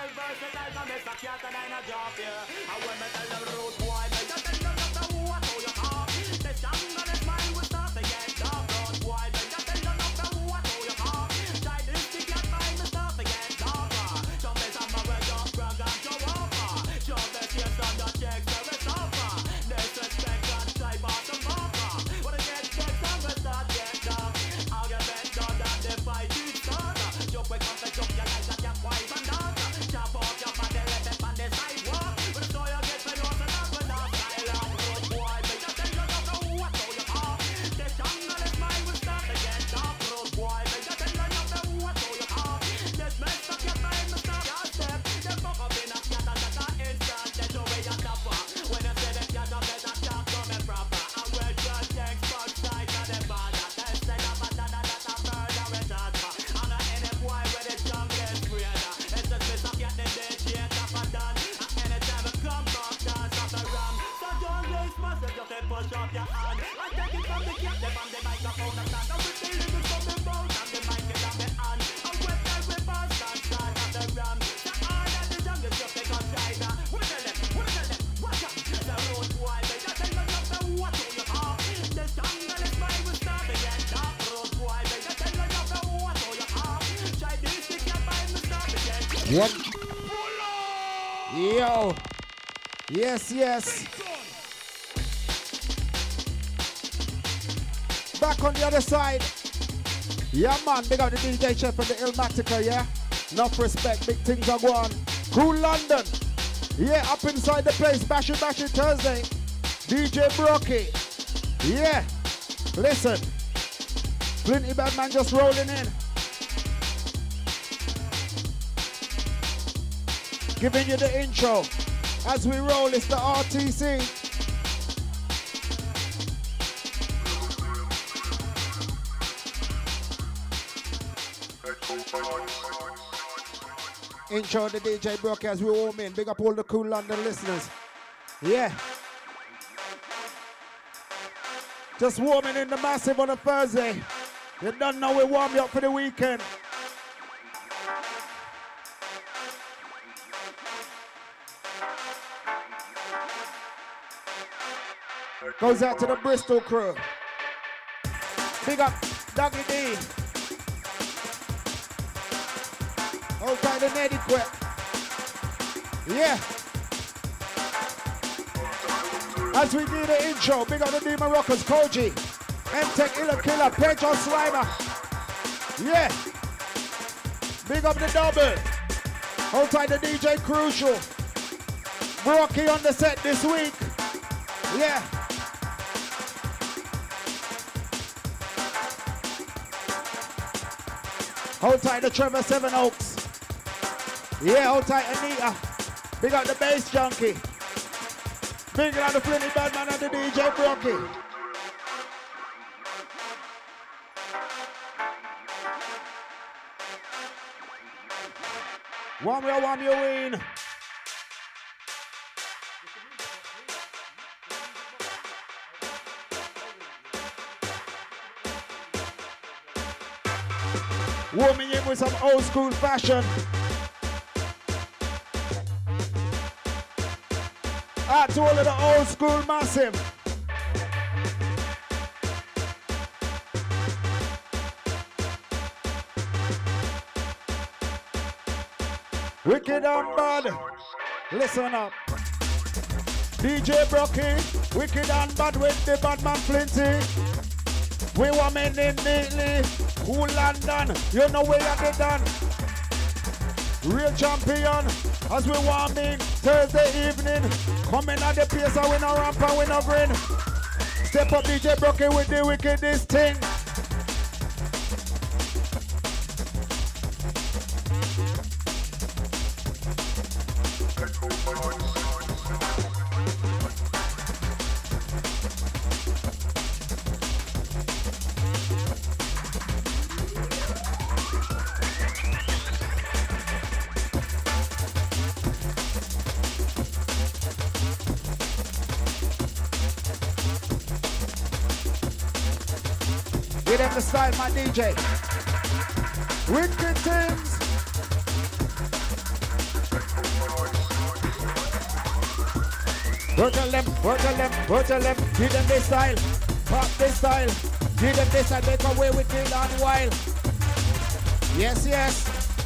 wild versatile, no miss a cat and I no drop you. And when me tell them road boy, me just tell them not to what how you talk. The jungle is mine, we start to get dark. Road boy, me just tell them not to what how you talk. Try this to get mine, we start to get darker. Jump is a mother, jump, brag and show over. Jump the chest on the checks, so it's over. Disrespect and type out the marker. When I get checks, I'm gonna start get dark. Argument done and the fight is done. Jump with conflict, jump your life like your wife and daughter. Chop off your body, let them on the sidewalk. When the story gets fed off and up and down. Silent road boy, but just tell you not to what how you talk. The jungle is mine, we start to get dark. Road boy, but just tell you not to what how you talk. Just mess up your mind, we start your step. Them fuck up in a cat and that's an instant. That's the way you topper. When you say them cat up, better talk to me proper. And we're just next fuck side of the border. Tell say the matter that's a murder retard. And any boy with the jungle is greater. It's just miss up get the dead shit up and done. And anytime I come back, dance off the ram. So don't waste myself, just push up your hand. I take it from the cat, them on the microphone and stand. And we see lyrics from the mouth and the mic is on the hand. And when every boss dance, start off the ram. The art of the jungle just take on China. What tell them, watch out. The road boy, they just tell them not to what how you talk. The jungle is mine, we start to get dark. Road boy, they just tell them not to what how you talk. Try this to get mine, we start to get dark. What? Yo. Yes. Back on the other side. Yeah, man. Big up the DJ Chef and the Illmatica, yeah? Enough respect. Big things are going. Cool London. Yeah, up inside the place. Bash it Thursday. DJ Brocky. Yeah. Listen. Flinty Badman just rolling in. Giving you the intro. As we roll, it's the RTC. Intro the DJ Brock as we warm in. Big up all the cool London listeners. Yeah. Just warming in the massive on a Thursday. You don't know we warm you up for the weekend. Goes out to the Bristol crew. Big up Dougie D. Hold tight the Neddy quick. Yeah. As we do the intro, big up the Demon Rockers, Koji, M-Tech, Illa Killer, Pedro Slimer. Yeah. Big up the double. Hold tight the DJ Crucial. Rocky on the set this week. Yeah. Hold tight the Trevor Seven Oaks. Yeah, hold tight Anita. Big up the bass junkie. Big up the Flinty Badman and the DJ Brocky. Warm you win. Warming in with some old school fashion. Out to all of the old school massive. Wicked and bad. Listen up. DJ Brocky, wicked and bad with the Badman Flinty. We warming in neatly. Cool London, you know where you done. Real champion, as we warming Thursday evening. Coming at the place, I win a ramp and win a grin. Step up DJ Brocky with the wickedest thing. Get them the style, my DJ. Wicked things. Work on them, work on them, work on them. Give them this style, pop this style. Give them this style, make away with it on wild. Yes, yes.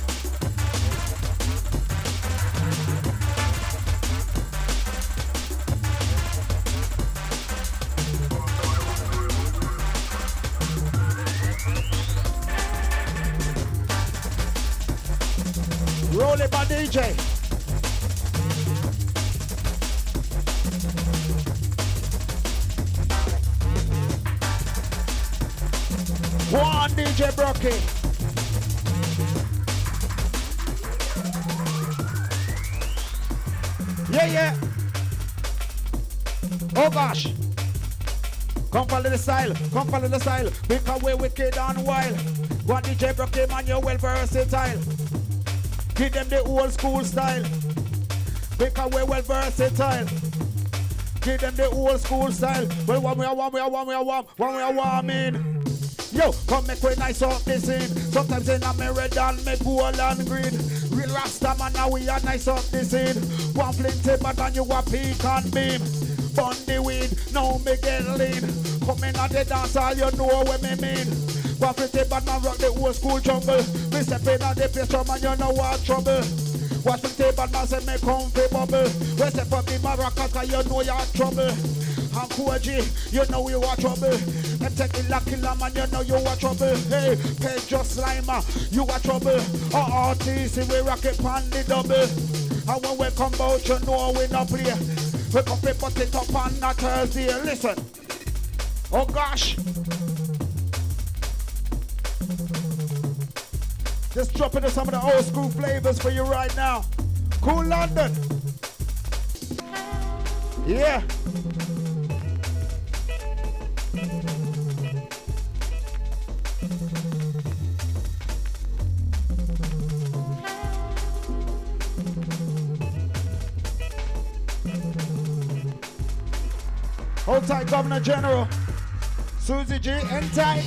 Roll it, my DJ. One DJ Brocky. Yeah, yeah. Oh gosh. Come follow the style, come follow the style. Make away wicked and wild. One DJ Brocky, man, you're well versatile. Give them the old school style. Make away well versatile. Give them the old school style. Well, one way, in. Yo, come make way nice up the scene. Sometimes in a red and make gold and green. Real Rasta man, now we are nice up the scene. One flinty but and you a peak and beam. Bun the weed, now me get lean. Come in at the dance all you know what me mean. One flinty but man rock the old school jungle. Me step in at the place from and you know what trouble. One flinty but man say me come fi bubble. We step up the maracas cause you know you're trouble. And Koji, you know you are trouble. And take it lucky man, you know you are trouble. Hey, Pedro Slimer, you are trouble. RTC, we rock it on the double. And when we come out, you know we not play. We come to put it up on a Thursday. Listen. Oh gosh. Just dropping in some of the old school flavors for you right now. Cool London. Yeah. Hold tight, Governor General. Susie G, end tight.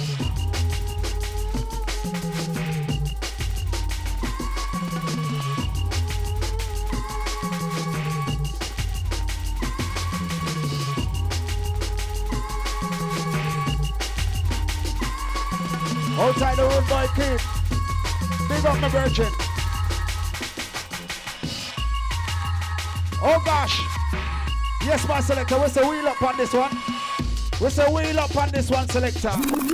Hold tight, the road boy kid. Big up my virgin. Oh gosh. Yes, my selector, we say wheel up on this one. We say wheel up on this one, selector.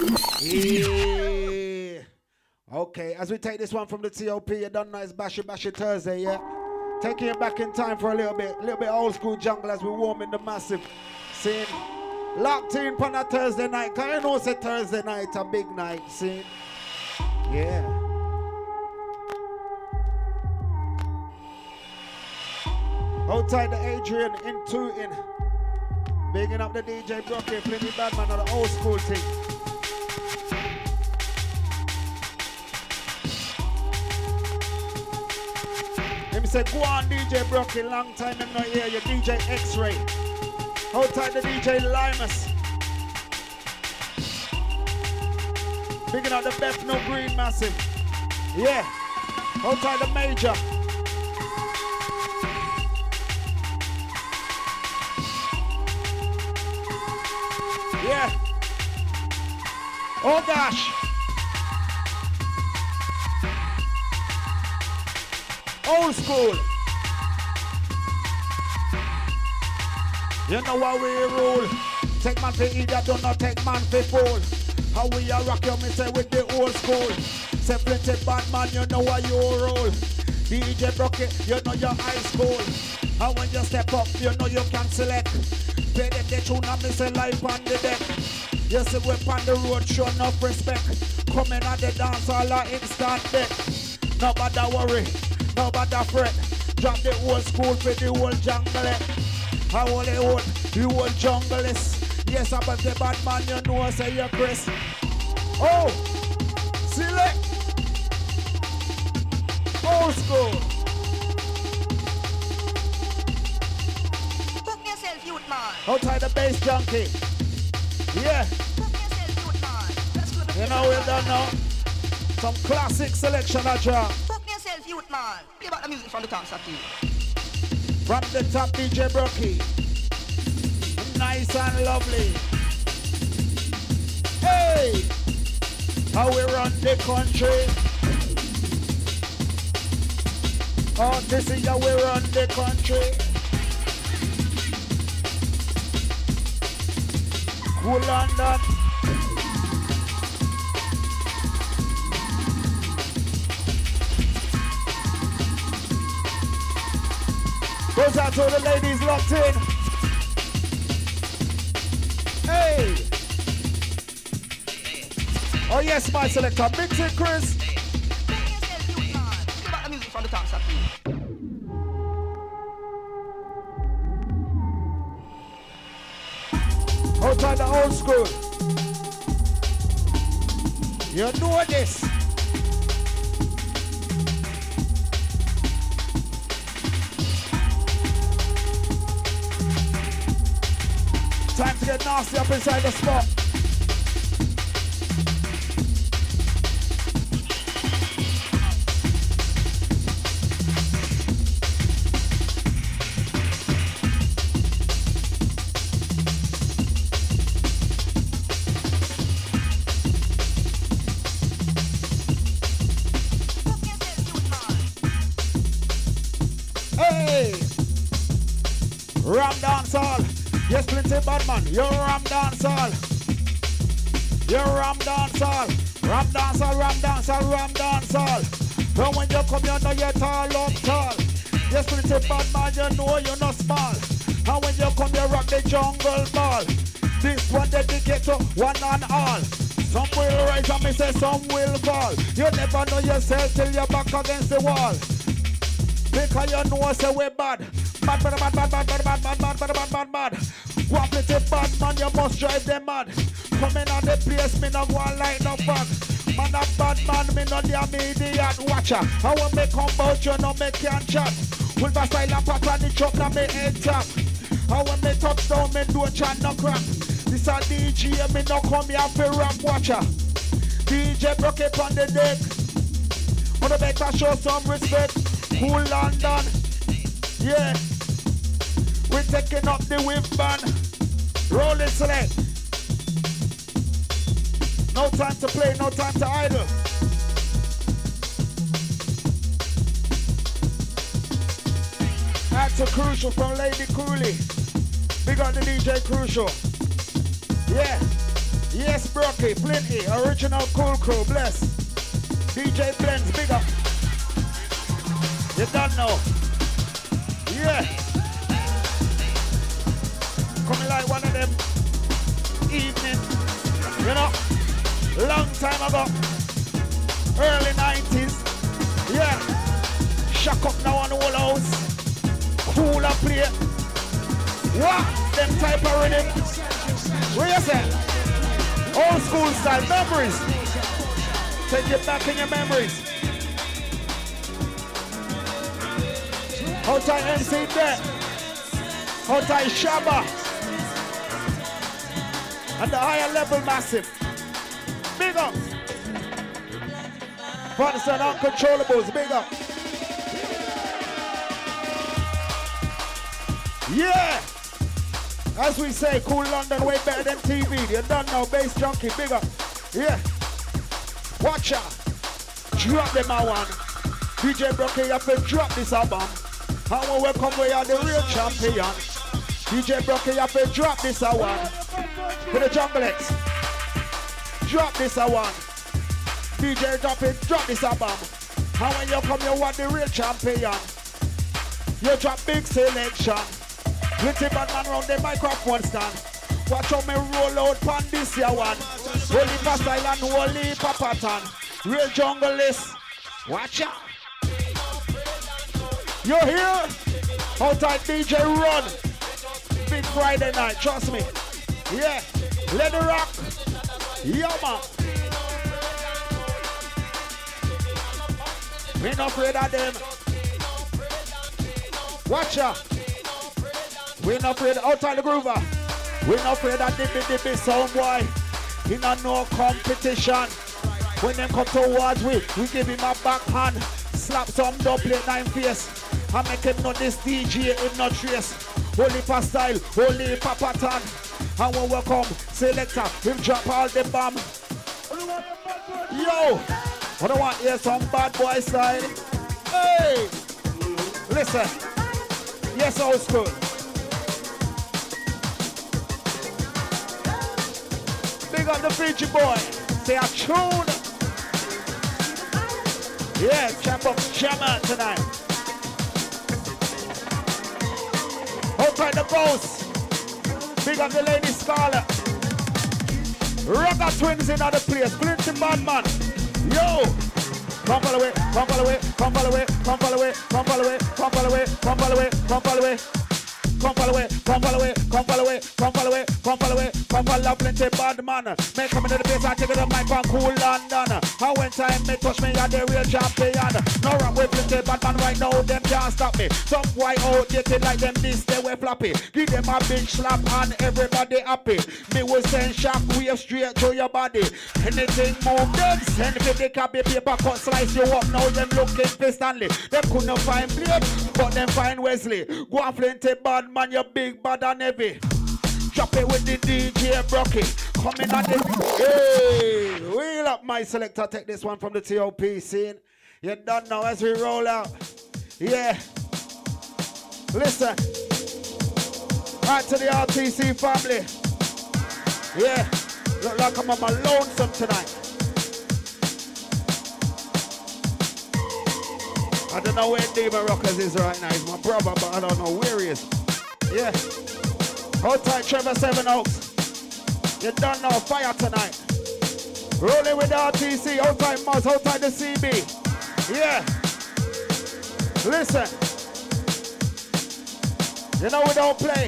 Yeah. Okay, as we take this one from the TOP, you don't know it's Bashy Thursday, yeah? Taking it back in time for a little bit old school jungle as we warm in the massive scene. Locked in on a Thursday night, cause you know it's a Thursday night, a big night, see? Yeah. Outside the Adrian, in. Bigging up the DJ Brocky, Plenty Badman on the old school thing. Him say, go on DJ Brocky, long time I'm not here, your DJ X-Ray. Outside the DJ Limus. Bigging up the Bethnal Green Massive. Yeah. Outside the Major. Yeah. Oh gosh. Old school. You know how we rule. Take man for either, do not take man for fool. How we a rock you, me say with the old school. Say plenty bad man, you know how you roll. DJ Brocky, you know your high school. And when you step up, you know you can select. Play them the tune and me say life on the deck. You see we on the road, show enough respect. Coming at the dance all a instant deck. Nobody worry, nobody fret. Drop the old school for the old jungle. How old they old, the old junglist. Yes, about the bad man, you know, say you're Chris. Oh, select. Old school. Cook yourself, youth man. Outside the bass junkie. Yeah. Cook yourself, youth man. Let's go to You know we don't know. Some classic selection of draw. Cook yourself, youth man. Play back the music from the top, Sati. From the top, DJ Brocky. nice and lovely. Hey, how we run the country. Oh, this is how we run the country. Cool London. Goes out to the ladies locked in. Hey! Oh yes, my selector. Mix it, Chris. Give back the music from the top, Saki. Outside the old school. You know this. Time to get nasty up inside the spot. Ram dancehall. Yes, plenty bad man. You're Ram dancehall. You're Ram dancehall. Ram dancehall, Ram dancehall, Ram dancehall. But when you come, you know you're tall up tall. Yes, plenty bad man, you know you're not small. And when you come, you rock the jungle ball. This one dedicated to one and all. Some will rise and me say some will fall. You never know yourself till you're back against the wall. Because you know say we're bad. Bad. Go up with the bad man, you must drive them mad. Coming on the place, me no go on like no fag. Man a bad man, me no the immediate watcher. I want me come out, you know me can't chat. With my style and pattern, the chop na me head tap. I want me touch down, me do a chat no crack. This a DJ, me no come here for rap watcher. DJ broke it on the deck. Wanna better show some respect. Cool London, yeah. We're taking up the whip band. Roll it select. No time to play, no time to idle. That's a Crucial from Lady Cooley. Big on the DJ Crucial. Yeah. Yes, Brocky, plenty. Original Cool Crew, bless. DJ Blends, big up. You don't know. Yeah. Coming like one of them evening, you know, long time ago, early 90s. Yeah. Shock up now on the whole house. Cooler play. What? Them type of rhythm. What you say? Old school style memories. Take it back in your memories. How tight MC there? How tight Shabba? And the higher level massive. Big up. Funds and uncontrollables, big up. Yeah. As we say, Cool London way better than TV. You don't know, Bass Junkie, big up. Yeah. Watch out. Drop them a one. DJ Brocky, you have to drop this album. And when we come, we are the real champion. DJ Brocky, you have to drop this a one. For the Junglex. Drop this a one. DJ drop this album. And when you come, you are the real champion. You drop big selection. With the bad man round the microphone stand. Watch how me roll out pan this year one. Holy pa style and holy pa pattern. Real junglist. Watch out. You hear? Outside DJ run. Big Friday night, trust me. Yeah. Let it rock. Yeah, man. We not afraid of them. Watch out. We not afraid outside the groover. We not afraid of dippy sound boy. He not no competition. When them come towards we give him a backhand. Slap some double 9 face. I make him know this DJ him not trace. Holy pa style, holy pa pattern. And when we come, selector, him drop all the bomb. Yo, I don't want to hear some bad boy style. Hey, listen. Yes, old school. Big up the Fiji boy. They are tuned. Yeah, champ up Shaman tonight. Outside the ghost. Big up the Lady Scarlet. Rocker twins in other place. Plenty bad man. Yo. Come follow away, come follow away, come follow away, come follow away, come follow away, come follow away, come follow away, come follow away. Come follow away, come follow away, come follow away, come follow away, come follow away, come follow plenty bad man. Make come into the place and take it up my pan cool London. How when time me touch me at the real champion. No rap with plenty bad man right now, them can't stop me. Some white outdated like them this, they were floppy. Give them a big slap and everybody happy. Me will send shock wave straight to your body. Anything move them, send me the copy paper cut slice you up. Now them looking for Stanley. Them couldn't find Blade, but them find Wesley. Go and plenty bad man, you big bad and heavy. Drop it with the DJ Brocky. Coming at the hey, wheel up my selector. Take this one from the TOP scene. You done now as we roll out. Yeah. Listen. Right to the RTC family. Yeah. Look like I'm on my lonesome tonight. I don't know where Demon Rockers is right now. He's my brother, but I don't know where he is. Yeah. Hold tight, Trevor Seven Oaks. You don't know, fire tonight. Rolling with the RTC, hold tight Muzz, hold tight the CB. Yeah. Listen. You know we don't play.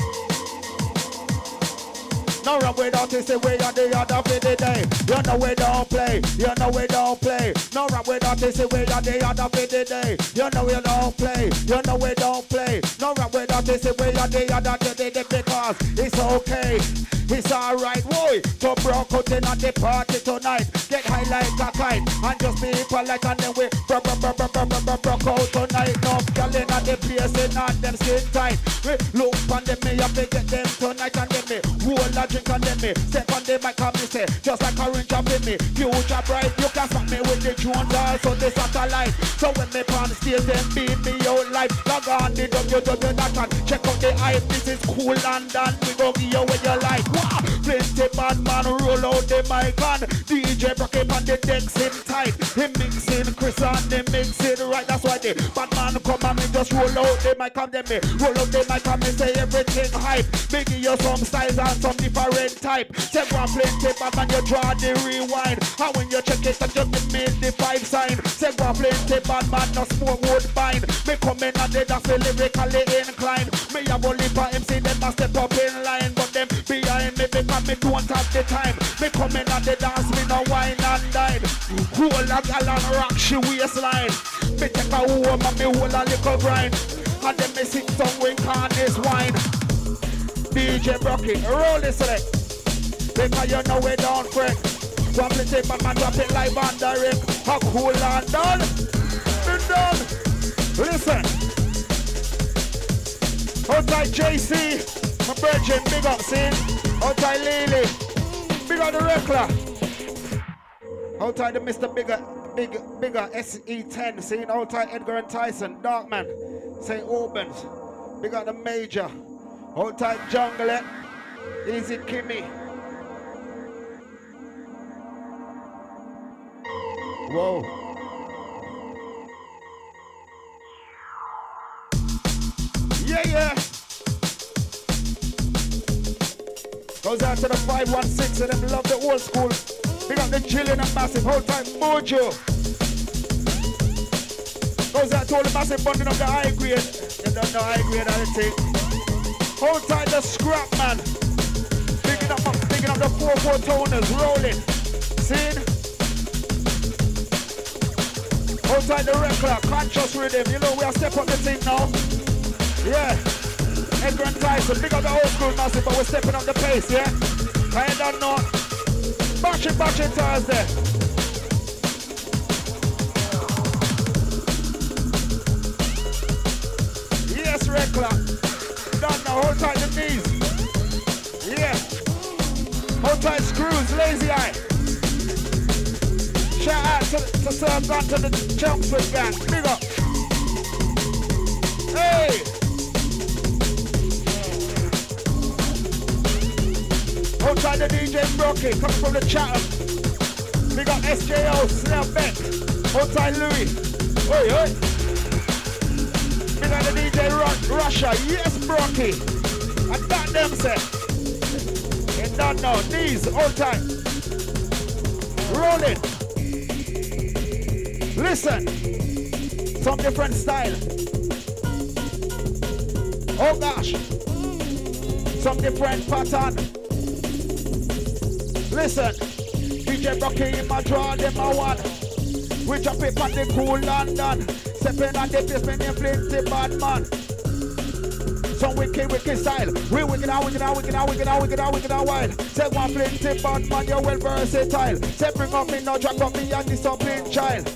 No run with artists, we are the other for the day. You know we don't play, you know we don't play. No run with artists, we are the other for the day. You know we don't play, you know we don't play. No run with artists, we are the other for the day because it's okay. It's alright, boy, to broke out in at the party tonight. Get high like a kite and just be polite and then we broke out tonight. No girl in at the place in and them skin tight. We look on them, me up to get them tonight and then me hold a drink and then me step on the mic and me say just like orange up in me. Future bright, you can smack me with the Jones also the satellite. So when me pan stage them beat me out live. Log on the www.com, check out the hype. This is cool London. We go give you what you like. Wow. Plenty bad man roll out the mic and DJ Brocky on the decks in tight. He mixing Chris and they mixing right. That's why the bad man come and me just roll out the mic and then me roll out the mic and me say everything hype. Me give you some styles and some different type. Several plenty bad man you draw the rewind. And when you check it and just give me the 5 sign. Several plenty bad man no smoke wood bind. Me come in and they just lyrically inclined. Me have only for MC them a step up in line. But them behind me because me don't have the time. Me come in at the dance, me no wine and dine. Hold a gal and rock she waistline. Me take a home and me hold a little grind. And then me sing some wink on this wine. DJ Brocky, roll this select. Because you know we don't fret. One play but man drop it live and direct. How cool and done. Been done. Listen. Outside JC, my virgin, big up, see? Outside Lily, big up the Reckler. Outside the Mr. Bigger SE10, see? Outside Edgar and Tyson, Darkman, St. Albans, big up the Major. Outside Jungle, Easy Kimmy. Whoa. Yeah. Goes out to the 516 and them love the old school. Big up the chillin' and massive whole time mojo. Goes out to all the massive bundling of the high grade. You don't know high grade anything. Hold tight the scrap man. Picking up the 4-4 toners rolling. See? Hold tight the Reckler, conscious rhythm. You know we are step up the thing now. Yeah, Edgar and Tyson, big up the old school massive, but we're stepping up the pace, yeah? I don't know. Bash it Thursday. Yes, Reckler. Don't Hold tight the knees. Yeah. Hold tight screws, lazy eye. Shout out to Sir Gun to the Chelmsford gang. Big up. Hey. Hold tight the DJ Brocky, coming from the Chatham. Big up SJO, Snell Beck. Hold tight Louis. Oi, oi. Big up the DJ Russia. Yes, Brocky. And that them say. And don't know. Knees, hold tight. Rolling. Listen. Some different style. Oh gosh. Some different pattern. Listen. DJ Brocky in my draw, them I want. We drop it on the cool London. Stepping on the basement in Flinty bad man. Some wicked style. We wicked out wild. Say one Flinty bad man, you're well versatile. Say bring up me, no drag up me and discipline child.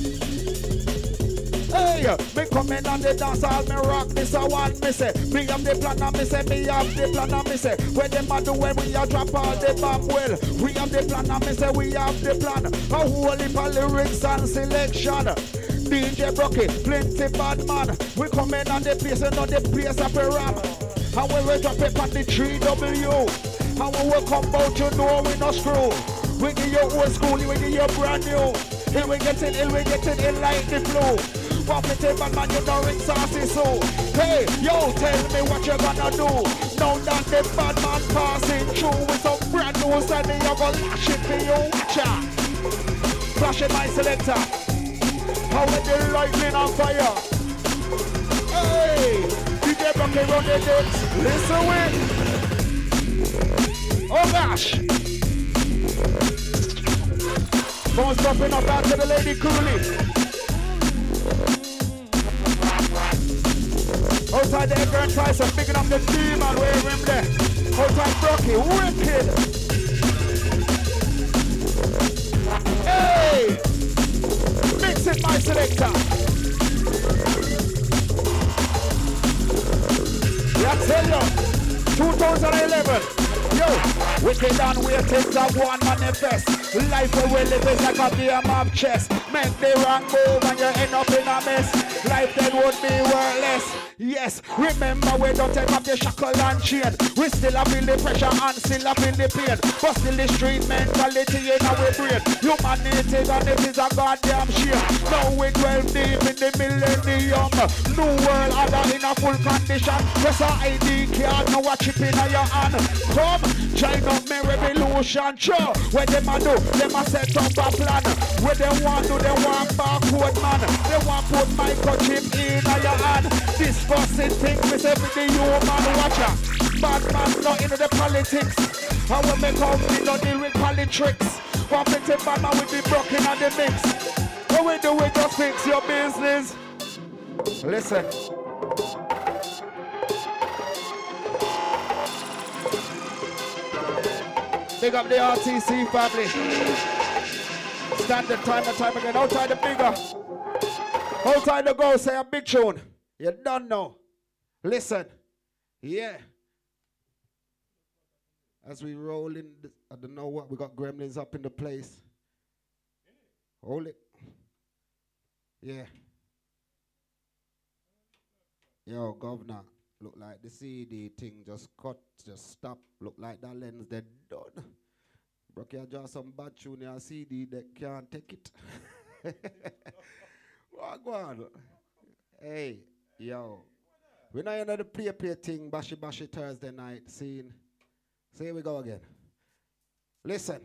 Hey, me coming on the dance hall, me rock this a one, me say. Me have the plan and me say, me have the plan and me say. When them a do when we a drop all the bomb well. We have the plan and me say, we have the plan. A whole heap of lyrics and selection. DJ Brocky, Flinty bad man. We coming on the place and on the place of a rap. And when we drop it on the 3W. And when we come out, you know we no screw. We give you old school, we give you brand new. Here we get it in like the flow. Pop it in, bad man, you know it's saucy so. Hey, yo, tell me what you gonna do. Now that the bad man passing through with some brand new side, you gonna lash it for you, watch out. Flash it, my selector. How with the lightning on fire. Hey, DJ Brocky run the dance. Listen with. Oh gosh. Phone's popping up out to the lady Cooley. Outside the Edgar and Tyson, picking up the demon, where him there. Outside Brocky, wicked. Hey! Mix it, my selector. Yeah, I tell you, 2011. Yo, wicked and weird things that one manifest. Life where we live is like a game of chess. Make the wrong move and you end up in a mess. Life then would be worthless. Yes, remember we don't take off the shackle and chain. We still feel the pressure and still feel the pain. But still the street mentality in our brain. Humanity and it is a goddamn shame. Now we 12 deep in the millennium. New world order in a full condition. Press a ID card, now a chip in your hand. Come, join up me revolution. Sure, what them a do? Them a set up a plan. What they want do, they want barcode man. They want put microchip in your hand. This fussing thing, we say for the human watcher. Bad man not into the politics. How we make out, we don't deal with politics. One pretty bad man with the broken and the mix. What we do, we just fix your business. Listen. Big up the RTC family. Standard time and time again. Outside the bigger. Outside the go, say a big tune. You don't know. Listen. Yeah. As we roll in, I don't know what, we got gremlins up in the place. Hold it. Yeah. Yo, governor. Look like the CD thing just cut, just stop. Look like that lens dead done. Brocky, I draw some bad tune in a CD that can't take it. What go on? Hey, yo. We know you know the play thing, bashy Thursday night scene. So here we go again. Listen.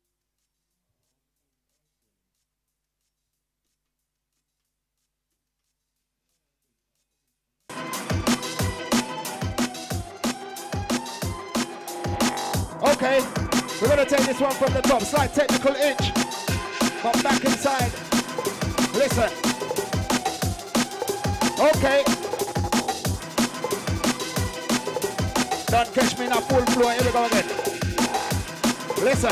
Okay, we're gonna take this one from the top. Slight technical itch. Come back inside. Listen. Okay. Don't catch me in a full flow. Here we go again. Listen.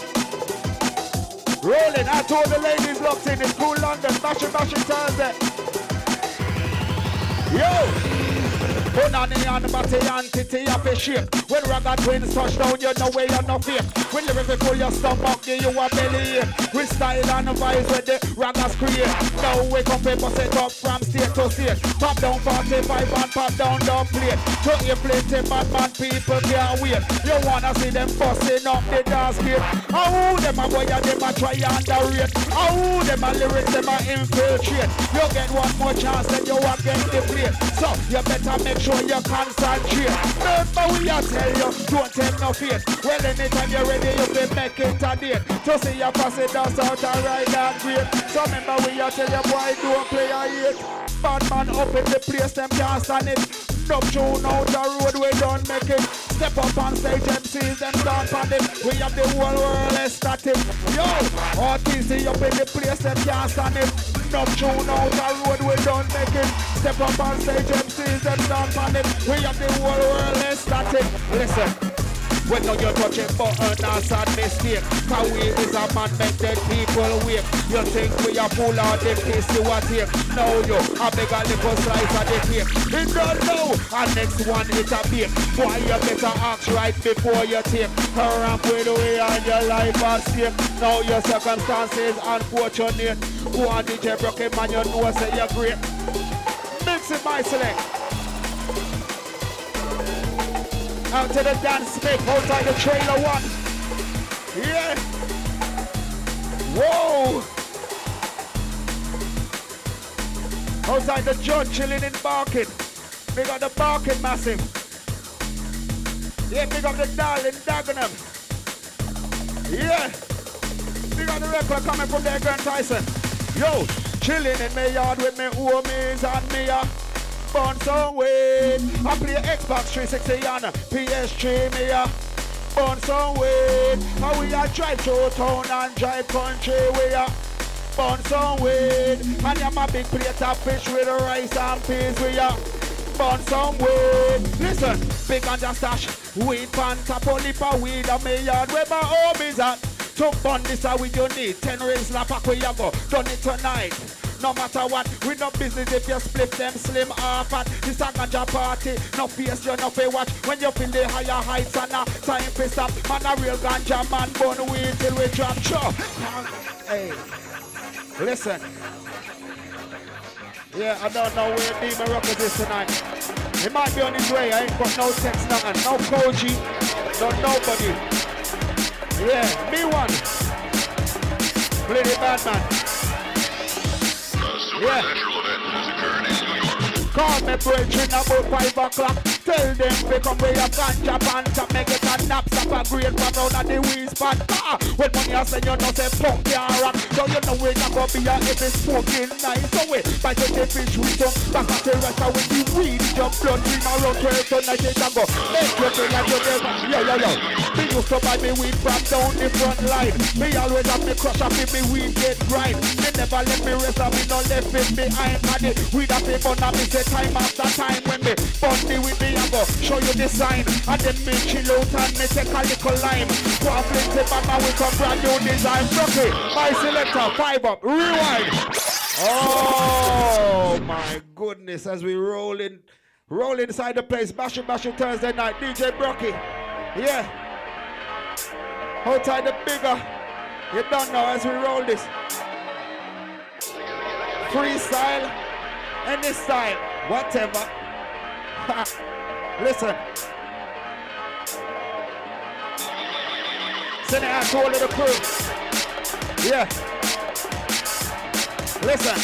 Rolling. I told the ladies locked in. It's cool London. Bashing Thursday. Yo. Punani and Batty entity of a shape. When Ragga Twins touch down, you know where you're not fake. When lyrical your stomach, give you a belly ache. With style and vibes with the Raggas create. Now we come to bust it up from state to state. Pop down 45 and pop down plate. To inflate the bad man, people can't wait. You wanna see them busting up the dance gate. How them a boy and them a try underrate. How them a lyrics, them a infiltrate. You get one more chance, then you against the plate. So you better make sure you concentrate. Remember we a tell you, don't take no faith. Well, anytime you're ready, you can make it a date. To see you pass it down out and ride and great. So remember we a tell you, boy, don't play a hate. Bad man up in the place, them can't stand it. Dub tune out the road, we don't make it. Step up on stage, MCs, them dance on it. We have the whole world ecstatic. Yo, RTC up in the place, them can't stand it. Dub tune out the road, we don't make it. Step up on stage, MCs, them dance on it. We have the whole world ecstatic. Listen. When now you're touching button, that's a mistake. Cause we is a man make dead people wake. You think we are full of the piece you are take. Now you a big a little slice of the cake. You don't know, and next one is a bake. Boy, you better act right before you take. Around with the way on your life at stake. Now your circumstances unfortunate. Go on DJ Brookie, man, you know say you're great. Mix it, my select. Out to the dance make outside the trailer one. Yeah. Whoa. Outside the John chilling in Barking. Big up the Barking massive. Yeah, big up the Darling Dagenham. Yeah. Big up the record coming from there, Grant Tyson. Yo, chilling in my yard with me homies and me born somewhere. I play Xbox 360 on PS3 me born somewhere. How we a drive to town and drive country we are born somewhere. And I'm a big plate of fish with rice and peas we are born somewhere. Listen, big on the stash, weed pan tap only for weed on me yard where my homies at. To burn this how we you need 10 rings la pack where you go. Done it tonight. No matter what, we no business if you split them slim or fat. This a ganja party, no face you no pay watch. When you feel the higher heights and time for stop. Man a real ganja man, burn weed till we drop. Sure. Hey, listen. Yeah, I don't know where Demon Rockers is tonight. He might be on his way, I ain't got no text nothing. No Koji, no nobody. Yeah, me one. Play the bad man. Yeah. Call me brethren about 5 o'clock. Tell them we come with a ganja panta. Make it a nap, stop a great from round at the weed spot. When money I say you know say punk ya rock. So you know we not gonna be a if it's smoking nice. So we bite the fish with some back at the rest with the weed. Jump blood dream around 12 tonight it a go. Make you feel like you never. Yo. Me used to buy me weed from down the front line. Me always have me crush up if me weed get grind. Me never let me rest and me no left it behind. And the weed up in front of me say time after time. When me bunny with me I go show you the sign. And then me chill out and me take a little lime. Go and flip the bama with some brand new design. Okay, my selector, 5 up, rewind. Oh my goodness, as we roll inside the place. Bash it Thursday night. DJ Brookie. Yeah. Hold tight the bigger. You don't know as we roll this. Freestyle, any style, whatever. Listen. Send it out to all of the crew. Yeah. Listen.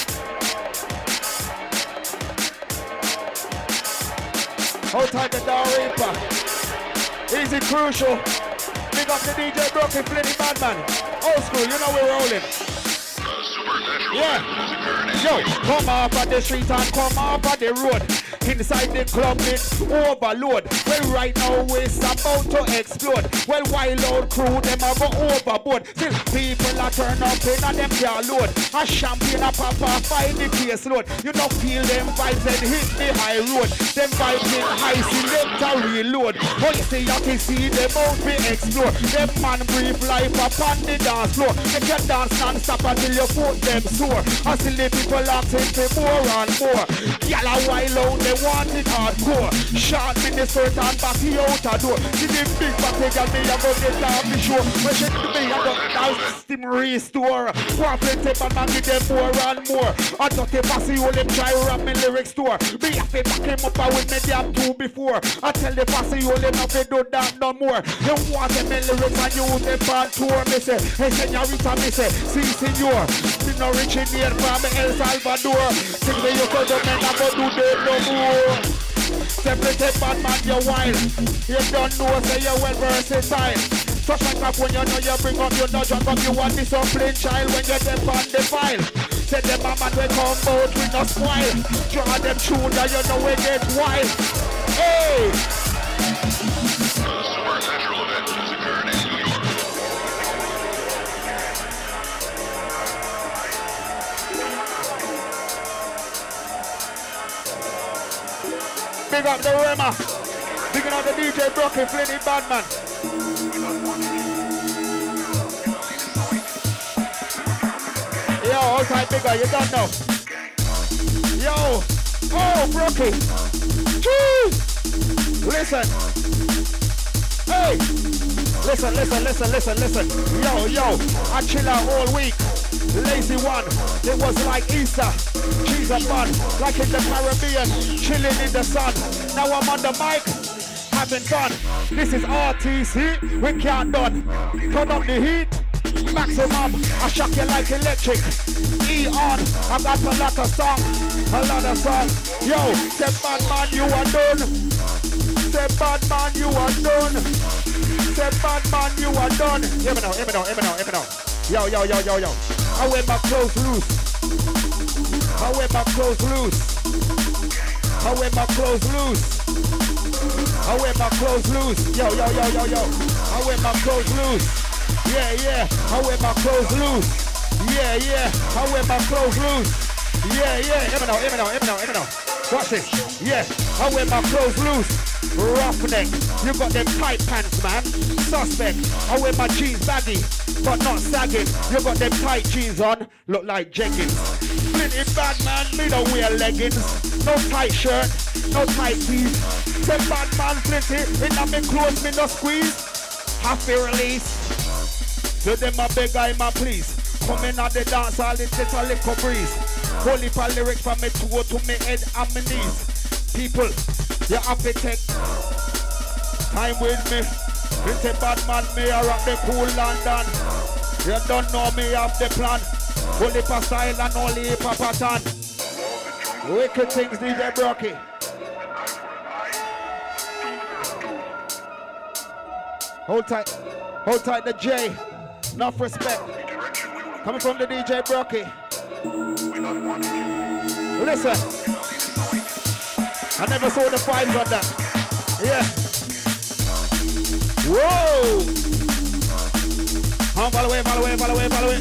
Hold tight the Dar Reaper. Easy Crucial. Big up the DJ Brookie, Flinny Madman. Old school, you know we're rolling. Yeah. Yo, come off of the street and come off of the road. Inside the club it's overload. Well right now it's about to explode. Well wild old crew them a go overboard. Still people a turn up in and them car load. A champagne a pop off by the case load. You know feel them vibes and hit the high road. Them vibes in high selector reload. But you see you can see them out we explore. Them man brief life upon the dance floor. They can dance non-stop until your foot them sore. Until the people asking for more and more. Y'all a wild out they want it hardcore. Short Minnesota and batty out a door. See the big batty girl, me a go get down the show. When she do me, I go down steam restore. One plate and man give them more and more. I thought the passy all them try rap me lyrics store. Me have to back him up with me damn two before. I tell the passy all them not to do that no more. You want them in lyrics and you them bad tour. Me say, hey señorita, me say, si senor. Me no rich in here from El Salvador. Think me you could do me not go do that no more. Separate bad man, you wild. You don't know, say you're well versatile. Touch my crap when you know you bring up, you know drunk up, you want disciplined child when you're deaf on the file. Say them a man will come out with no spoil. Draw them tune that you know we get wild. Hey! Supernatural event has occurred in New York. Big up the Rema. Big up the DJ Brocky, Flinny Badman. Yo, outside bigger, you don't know. Yo, oh, Brocky. Jeez. Listen. Hey. Listen. Yo, I chill out all week. Lazy one, it was like Easter. Cheese and bun, like in the Caribbean, chilling in the sun. Now I'm on the mic, having fun. This is RTC, we can't done. Turn up the heat, maximum. I shock you like electric. E on, I got a lot of song. Yo, say bad man, you are done. Say bad man, you are done. Say bad man, you are done. Hear me now. Yo. I wear my clothes loose. I wear my clothes loose. Yo. I wear my clothes loose. I wear my clothes loose. I wear my clothes loose. I wear my clothes loose. Hear me now. Watch this. Yeah, I wear my clothes loose. Roughneck, you got them tight pants, man. Suspect, I wear my jeans baggy, but not sagging. You got them tight jeans on, look like jeggings. Flinty bad man, me don't wear leggings. No tight shirt, no tight tees. Say bad man Flinty, in me clothes, me no squeeze. Happy release. To them I beg I my please. Come in at the dance, all it get a little breeze. Holy for lyrics from me toe to me head and me knees. People, you have to take time with me. It's a bad man, me I rock the cool London. You don't know me have the plan. Holy for style and only for pattern. Wicked things, DJ Brocky. Hold tight the J. Enough respect. Coming from the DJ Brocky. Listen. I never saw the vibes on that. Yeah. Whoa. Come follow away. Come follow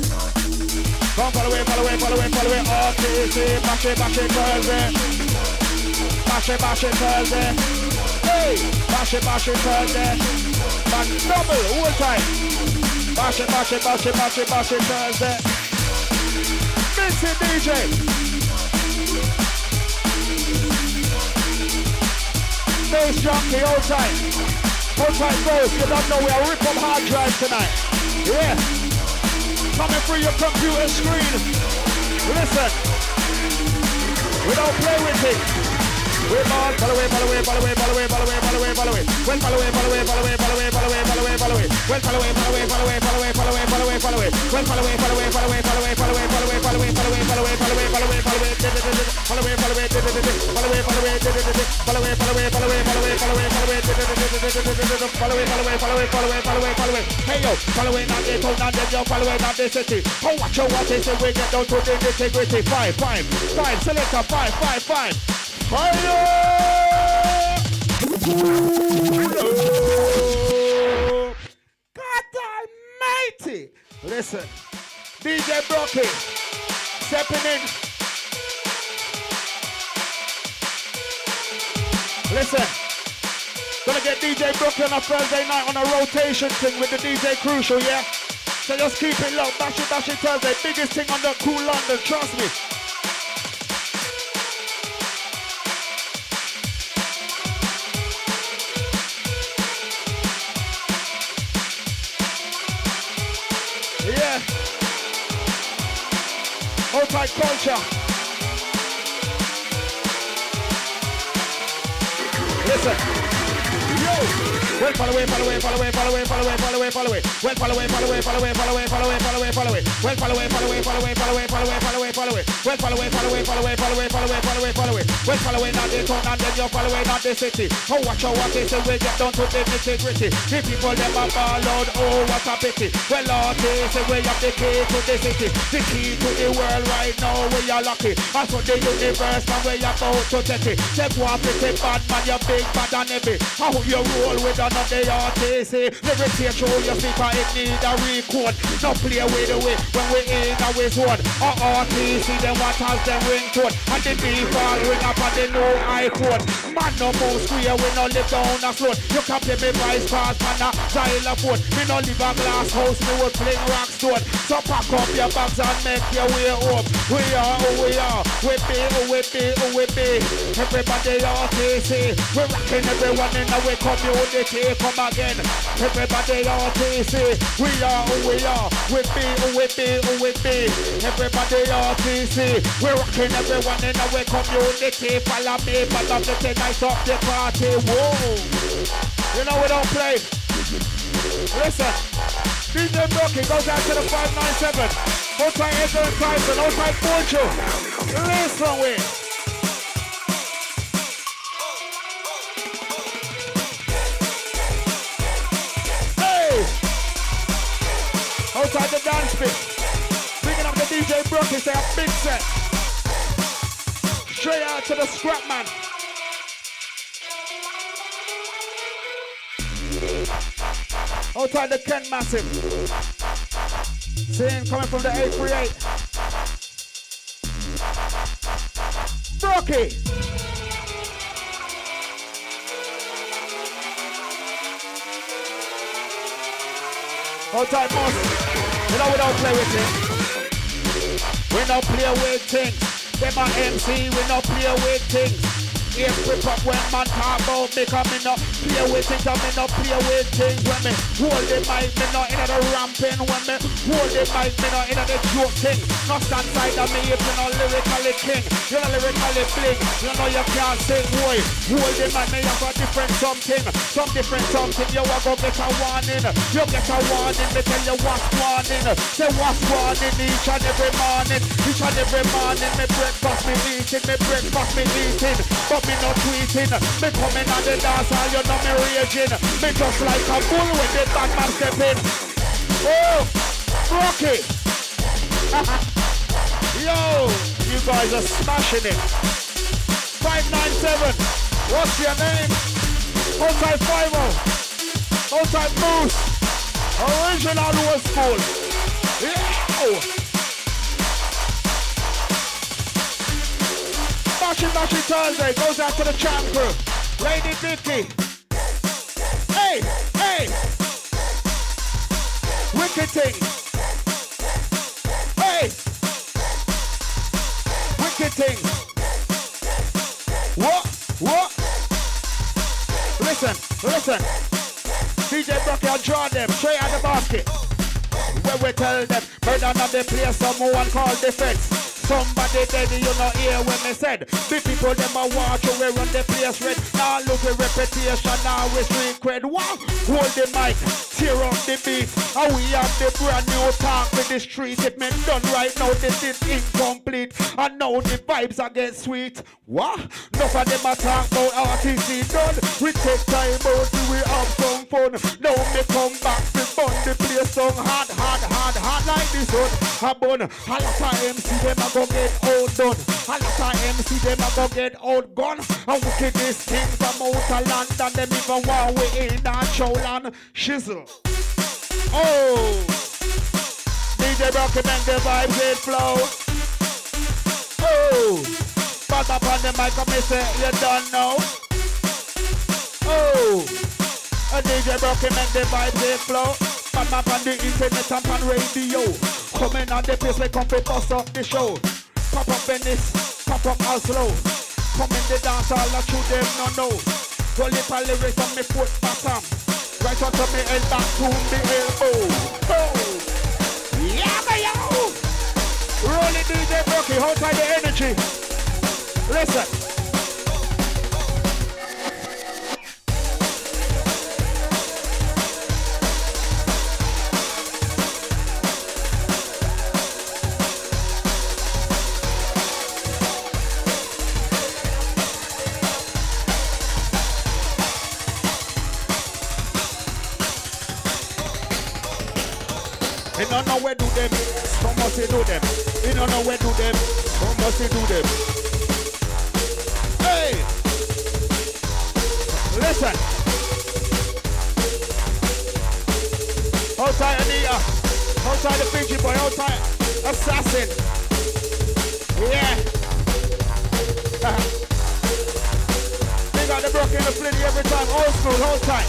away. RTC, bash it, Thursday. Bash it, Thursday. Hey, bash it, Thursday. Back double, all time. Bash it, Thursday. Vincent DJ. Bass junkie, hold tight. Hold tight, folks. You don't know we are rip up hard drive tonight. Yeah. Coming through your computer screen. Listen. We don't play with it. We're on. Follow away. Well, follow away. Hey yo, follow it, not this, hold on, then yo, follow it, not this city. Oh, watch out what they say, we get down to the integrity. Five, selector, five. Fire! God almighty! Listen, DJ Brocky, stepping in. Listen, gonna get DJ Brocky on a Thursday night on a rotation thing with the DJ Crucial, yeah? So just keep it low, bash it Thursday, biggest thing on the cool London, trust me. Outside culture. Listen. Yo! Well, follow away, follow away, follow away, follow away, follow away, follow away, follow away. Well, follow away, follow away, follow away, follow away, follow away, follow away, follow away. Well, follow away, follow away, follow away, follow away, follow away, follow away, follow away. Well, follow away, follow away, follow away, follow away, follow away, follow away, follow away. Well, follow away, not the town, and then you follow away, not the city. Oh, watch out what they say, we get down to the nitty-gritty. The people, them a ball out, oh, what a pity. Well, all they say, we have the key to the city. The key to the world right now, we are lucky. And so the universe, and we are about to take it. Say, go on, pretty bad man, you big bad and heavy. How you roll with another RTC. Never take show your speaker, it need a record. No play with the way when we in our zone. RTC, them what has them ringtone. And the people ring up on the new iPhone. Man no more square, we no live down a slope. You can play me vice pass, man a xylophone. Me no live a glass house, me would fling rock stone. So pack up your bags and make your way home. We are who we are, we be who we be, who we be. Everybody RTC, we're rocking everyone in our community. Come again, everybody RTC. We are who we are, we be who we be, who we be. Everybody RTC, we're rocking everyone in our community. Follow me, follow me, take nice up the party. Whoa, you know we don't play. Listen, DJ Brookie goes out to the 597. Outside Edwin Tyson, outside Fortune. Listen with. Outside the dance pit. Bringing up the DJ Brookie, say a big set. Straight out to the scrap man. Outside the Ken Massive. Seeing coming from the 838. Brookie. Outside Moss. You know we don't play with things. We don't play with things. Them a MC, we don't play with things. Here grip up when man talk about me, cause me no play with things, and me no play with things. When me hold the mic, me no inna the ramping. When me hold the mic, me no inna the joke thing. No stand side of me if you no lyrically king. You no lyrically bling, you know you can't sing, boy. Hold the mic, me have a different something. Some different something, you a go get a warning. You get a warning, me tell you what's warning. Say what's warning each and every morning. Each and every morning, me breakfast me eating, me breakfast me eating. But me no tweeting, me coming on the dance hall, you know me raging. Me just like a bull when the bad man step in. Oh, Brookie. Yo, you guys are smashing it. 597, what's your name? Outside 50, outside Moose. Original old school. Yeah. Bashy Thursday goes out to the champ crew. Lady Vicky. Hey, hey. Wicked thing. Hey. Wicked thing. What? Listen. DJ Brookie, I'll draw them straight out the basket. Where we tell them, murder not the place, someone called defense. Somebody dead, you know hear when me said. The people them a watch you, we run the place red. Now look with reputation, now we street cred. Wow, hold the mic, tear up the beat. And we have the brand new talk with the street. If me done right now, this is incomplete. And now the vibes are get sweet. What? Enough of them a talk about RTC done. We take time out, we have some fun. Now me come back to fun. The place song hard like this one. A bun, a lot of MC them a go get outdone. A lot of MC them a go get outgone. And wickedest things from outer London. Them even while we in that showland shizzle. Oh, DJ Brookie make the vibes it flow. Oh, back up on the mic and me say you don't know. Oh, a DJ Brookie make the vibes it flow. Back up on the internet and on radio. Coming on the place we come to bust up the show. Pop up Venice, pop up Oslo. Come in the dance all that you them no know. Roll it a lyrics on me foot bottom. Right on to me head back to me elbow. Oh, yeah, yo. Roll it, DJ Brookie. Hold tight the energy. Listen. You don't know where do them, how must you do them? You don't know where do them, how must you do them? Hey! Listen! Outside Anita, outside the Fiji boy, outside Assassin. Yeah! They got the Brookie in the Flitty every time, old school, outside.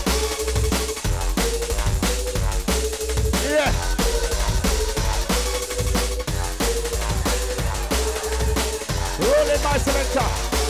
Yeah! Rolling my selector.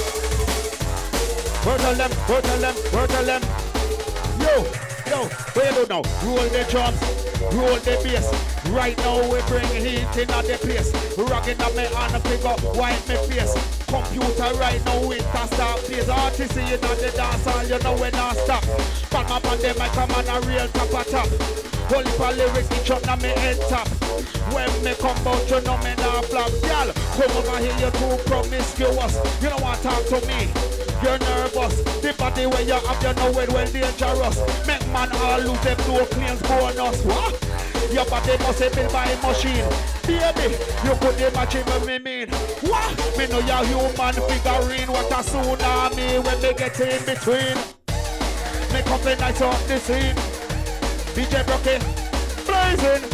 Word on them. Yo, where you do now? Roll the drums, roll the bass. Right now we bring heat in the place. Rocking up me on the figure, wipe me face. Computer right now with a start plays. Artists in the dance hall, you know we not stop. Back up on them, I come on a real top of top. Holy for lyrics, each up na me head top. When me come out, you know me not flop. Y'all, come over here, you too promiscuous. You don't want to talk to me, you're nervous. The body where you have, you know it well dangerous. Make man all lose them no claims bonus. What? Your body must be built by a machine. Baby, you could imagine what me mean. What? Me know you're human figurine. What a tsunami when me get in between. Make up the nights off the scene. DJ Brookie, blazing.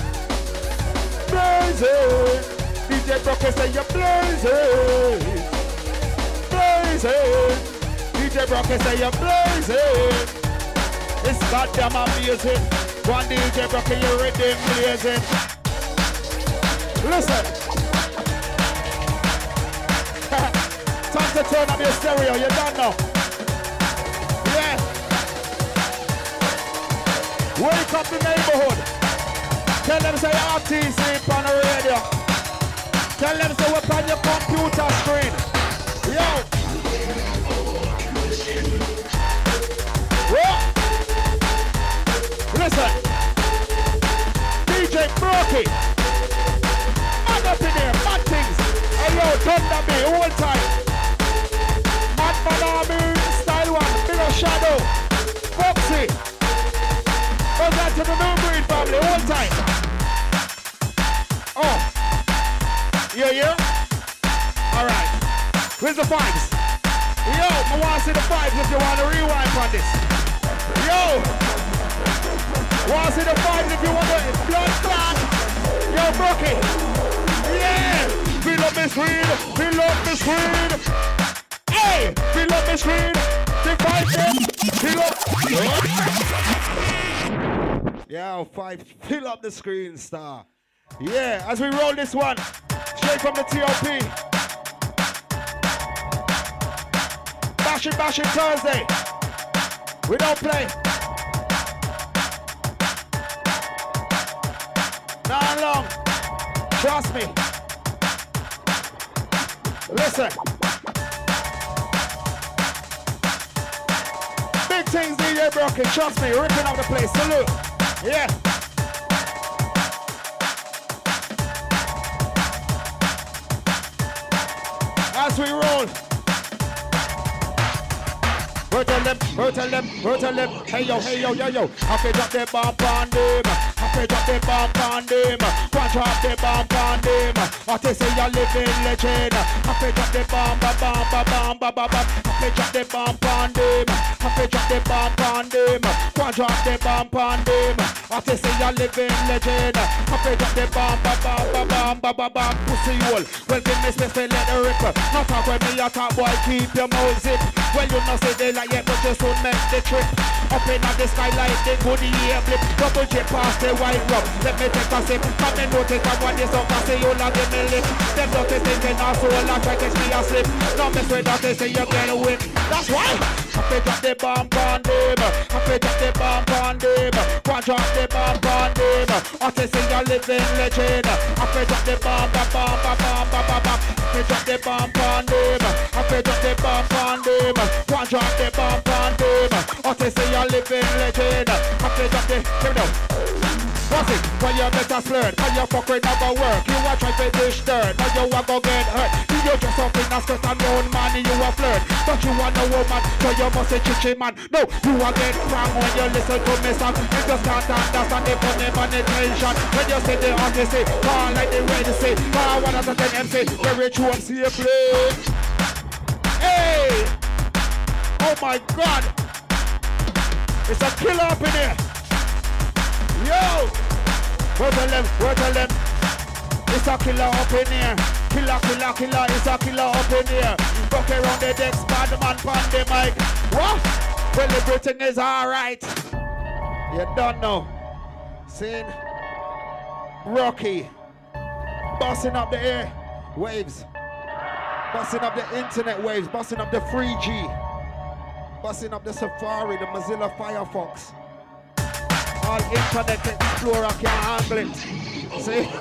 DJ Brookie say you're blazing. DJ Brookie say you're blazing. It's goddamn amazing. One DJ Brookie, you're ready blazing. Listen. Time to turn up your stereo, you don't know. Yeah. Wake up the neighborhood. Tell them say RTC on the radio. Tell them say we're on your computer screen. Yo. What? Listen. DJ Brookie. Mad up in here, mad things. Hey yo, Thunder B, all time. Mad Army, Style 1, Big of Shadow. Foxy. Goes out to the New Breed family, all time. Oh. Yeah? Alright. Where's the vibes? Yo, I want to see the vibes if you want to rewind on this. Yo! Want to see the vibes if you want to blood clot? Yo, Brookie! Yeah! Fill up the screen! Hey! Fill up the screen! The vibes in! Fill up! Yo, 5, fill up the screen, star. Yeah, as we roll this one, straight from the TOP. Bashing Thursday. We don't play. Not long. Trust me. Listen. Big things, DJ Brookie. Trust me, ripping up the place. Salute. Yeah. As we roll. Tell them. Hey yo. I fi drop the bomb on them. One drop the bomb on them. I tell say you're living legend. I fi drop the bomb. I fi drop the bomb on them. One drop the bomb on them. I tell say you're living legend. I fi drop the bomb. Pussy hole. Well, give me space to let the rip. Not talk when me a talk, boy. Keep your mouth zip. Well, you know say they like it, but you soon make the trip. Up in the sky like the goodie air blip. Double J past the white rum. Let me take a sip. Come and notice that one is up. I say you not give me lip. Them notice thinking our soul. I try to catch me a slip. Don't mess with that, they say you're gonna win. That's why. fi drop the bomb on them. I fi drop the bomb on them. One drop the bomb on them. I say sing a living legend. I fi drop the bomb. I fi drop the bomb on them. I fi drop the bomb on them. One drop the bomb on them. I say sing a living legend. I fi drop the. Here we go. What's it? Well, you better flirt. When you fuck with never work. You a try to dish dirt. Now you a go get hurt. You just up in a skirt and round man. You a flirt. But you want a woman. So you must say chichi man. No, you a get wrong when you listen to me song. You just can't understand the funny money tension. When you say the artist say, call like the way to say. Call one of the 10 MC. Very true and safely. Hey! Oh my God! It's a killer up in here. Yo! Where tell them? It's a killer up in here. Killer, it's a killer up in here. Rock around the decks, bad man on the mic. What? Well, everything is alright. You don't know. Seeing Rocky busting up the air waves. Busting up the internet waves. Busting up the 3G. Busting up the Safari, the Mozilla Firefox. All Internet Explorer can handle it. See?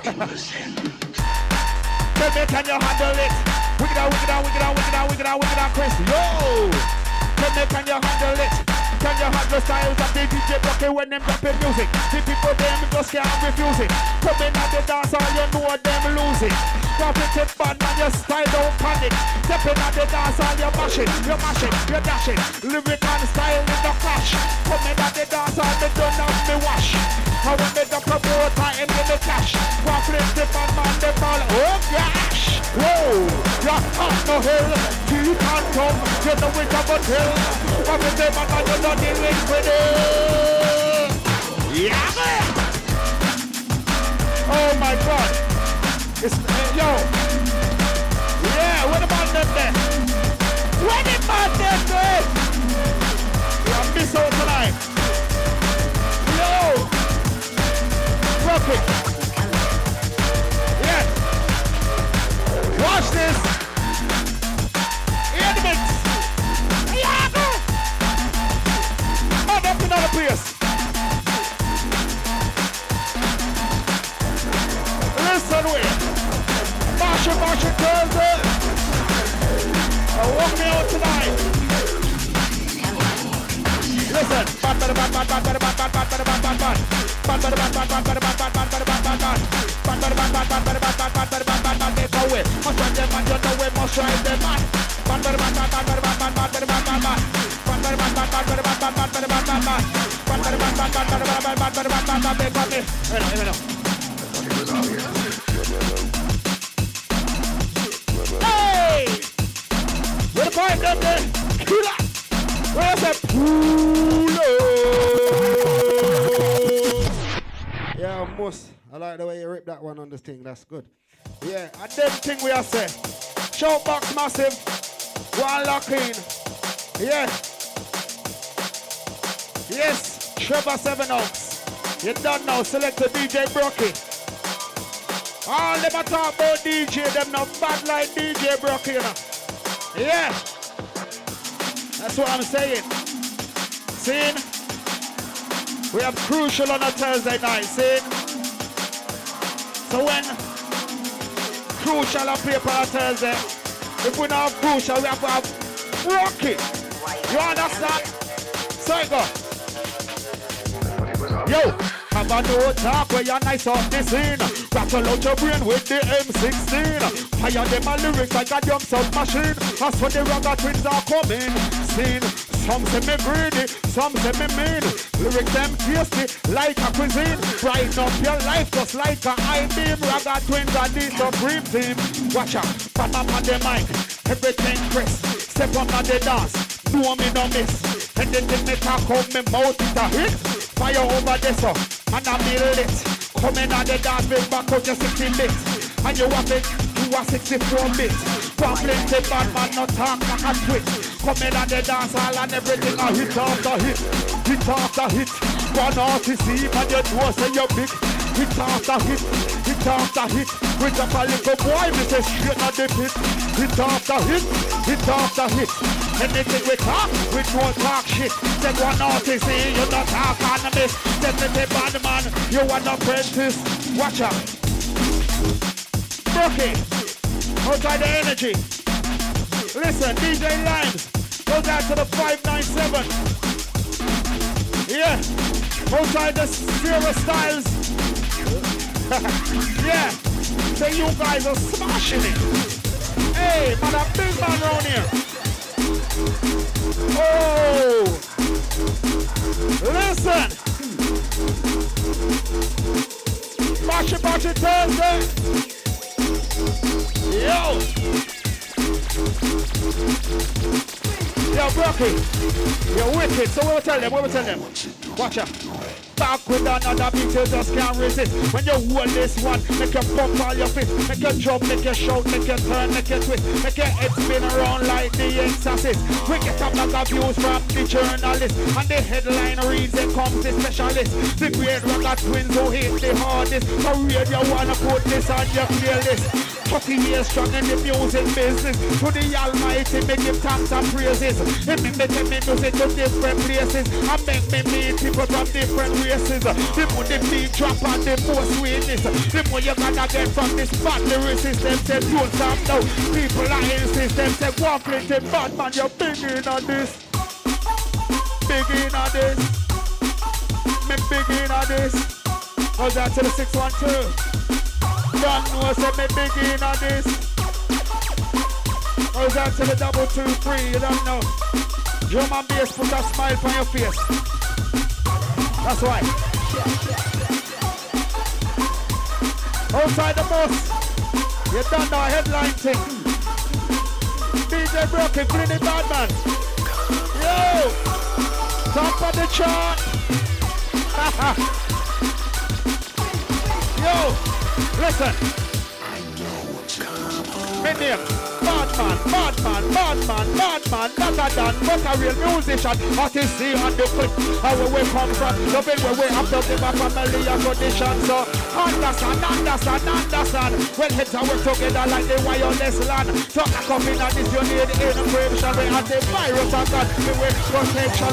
Tell me, can you handle it? Wicked out, Chris. Yo! Tell me, can you handle it? Can you handle styles of the DJ Brocky when them dropping music? The people them just can't refuse it. Coming at the dance all you know them lose it. Profit it bad man, your style don't panic. Stepping at the dance all you mash it, you dash it. Lyric and style in the clash. Coming at the dance all me done off me wash. I want me to promote time in the cash. Profit it bad man, they fall, oh gosh. Whoa, you're up the hill. You can't come, you know we have a hill. Profit it bad man, you know the link with it. Yeah man. Oh my God. It's, yo. Yeah, what about them then? What about them then? I miss out tonight. Yo. Rock it. Yeah. Watch this. In the mix. Yeah. Oh, that's another place. Listen, wait. March it, girls. Walk me out tonight. Listen. Hey! Where the fire done there? Killer! Where's that pulo? Yeah, Moose. I like the way you rip that one on this thing. That's good. Yeah, and them thing we are saying. Showbox massive. One lock in. Yeah. Yes, Trevor 7 Oaks. You don't know, select the DJ Brocky. All them a talk about DJ, them no bad like DJ Brocky, you know. Yeah. That's what I'm saying. See? We have Crucial on a Thursday night, see? So when Crucial appear for a Thursday, if we don't have Crucial, we have to have Rocky. You understand? So it go. Yo, have a no talk where you're nice off the scene. Rattle out your brain with the M16. Fire them a lyrics like a young submachine. As for the Ragga Twins are coming, scene. Some say me greedy, some say me mean. Lyrics them tasty like a cuisine. Brighten up your life just like a I-beam. Ragga Twins are the supreme team. Watch out, pop up on the mic. Everything crisp. Step on the dance. No me no miss. Anything me talk out me mouth it a hit. Fire over this up, and I be lit. Come in on the dance, big back out your 60 bits. And you have it, you are 64 bits. Problem the bad man, not talk like a twit. Come in on the dance hall and everything a hit after hit. Hit after hit. One artist see and your door say you're big. Hit after hit, hit after hit. We drop a little boy, we say straight on the pit. Hit after hit, hit after hit. Anything we talk, we don't talk shit. Then one artist say you don't talk on the miss. Then the bad man, you an apprentice. Watch out. Brookie, outside the energy. Listen, DJ Limes, goes out to the 597. Yeah, outside the Zero Styles. Yeah, so you guys are smashing it. Hey, man, a big man around here. Oh, listen. Bash it Thursday. Yo. Yo, Brookie. You're wicked. So what we tell them? Watch out. Back with another beat, you just can't resist. When you hold this one, make you pump all your fist. Make you jump, make you shout, make you turn, make you twist. Make your head spin around like the exorcist. We get a lot of views from the journalist. And the headline reads, here comes the specialist. The great rocket twins who hit the hardest. For radio wanna put this on your playlist. 40 years strong in the music business. To the Almighty, make him thanks and praises. He make me music to different places. And make me meet people from different races. The more the beat drop and the more sweetness. The more you gotta get from this bad lyricist. Them say don't stop now. People are insist. Them say one plenty bad man. You're big in on this. Big in on this. Me big in on this. Goes out to the 612. Don't know, say me begin on this. Goes out to the 223, you don't know. Drum and bass put a smile on your face. That's why. Outside the bus, you don't know a headline thing. DJ Brookie, Flynny Badman. Yo! Top of the chart. Yo! Listen. My name, badman, not but a real musician. Artist see on the foot, how we come from. Loving where we have to give a family a condition. So understand. Well, heads are work together like the wireless land. So I come in and this you need innovation. We have the virus and God, we with protection.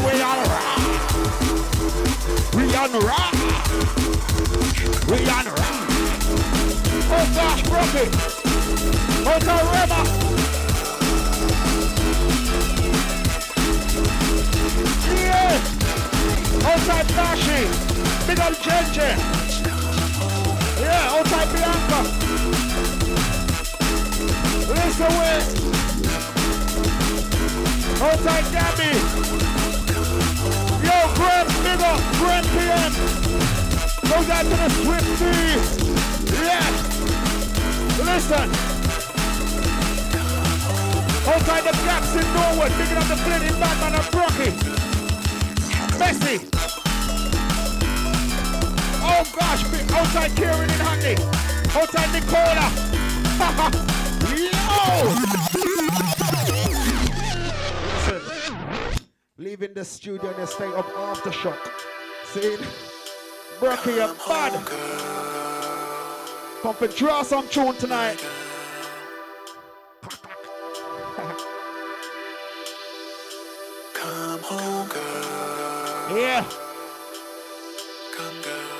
We on rock. Oh gosh, Brookie. Hotel River. Yeah. Outside Dashi. Big old Jenje. Yeah, outside Bianca. Listen away. Outside Gabby. Yo, Grant, big up. Grant PM. Goes out to the Swifty. Yeah. Listen. Outside the gaps in Norwood, picking up the Flynny Badman and Brookie. Messi. Oh gosh, outside Kieran in Hackney. Outside Nicola. Yo! Listen. Leaving the studio in a state of aftershock. See? Brookie, you're bad. Come for draw some tune tonight. Come home, girl. Yeah. Come, girl.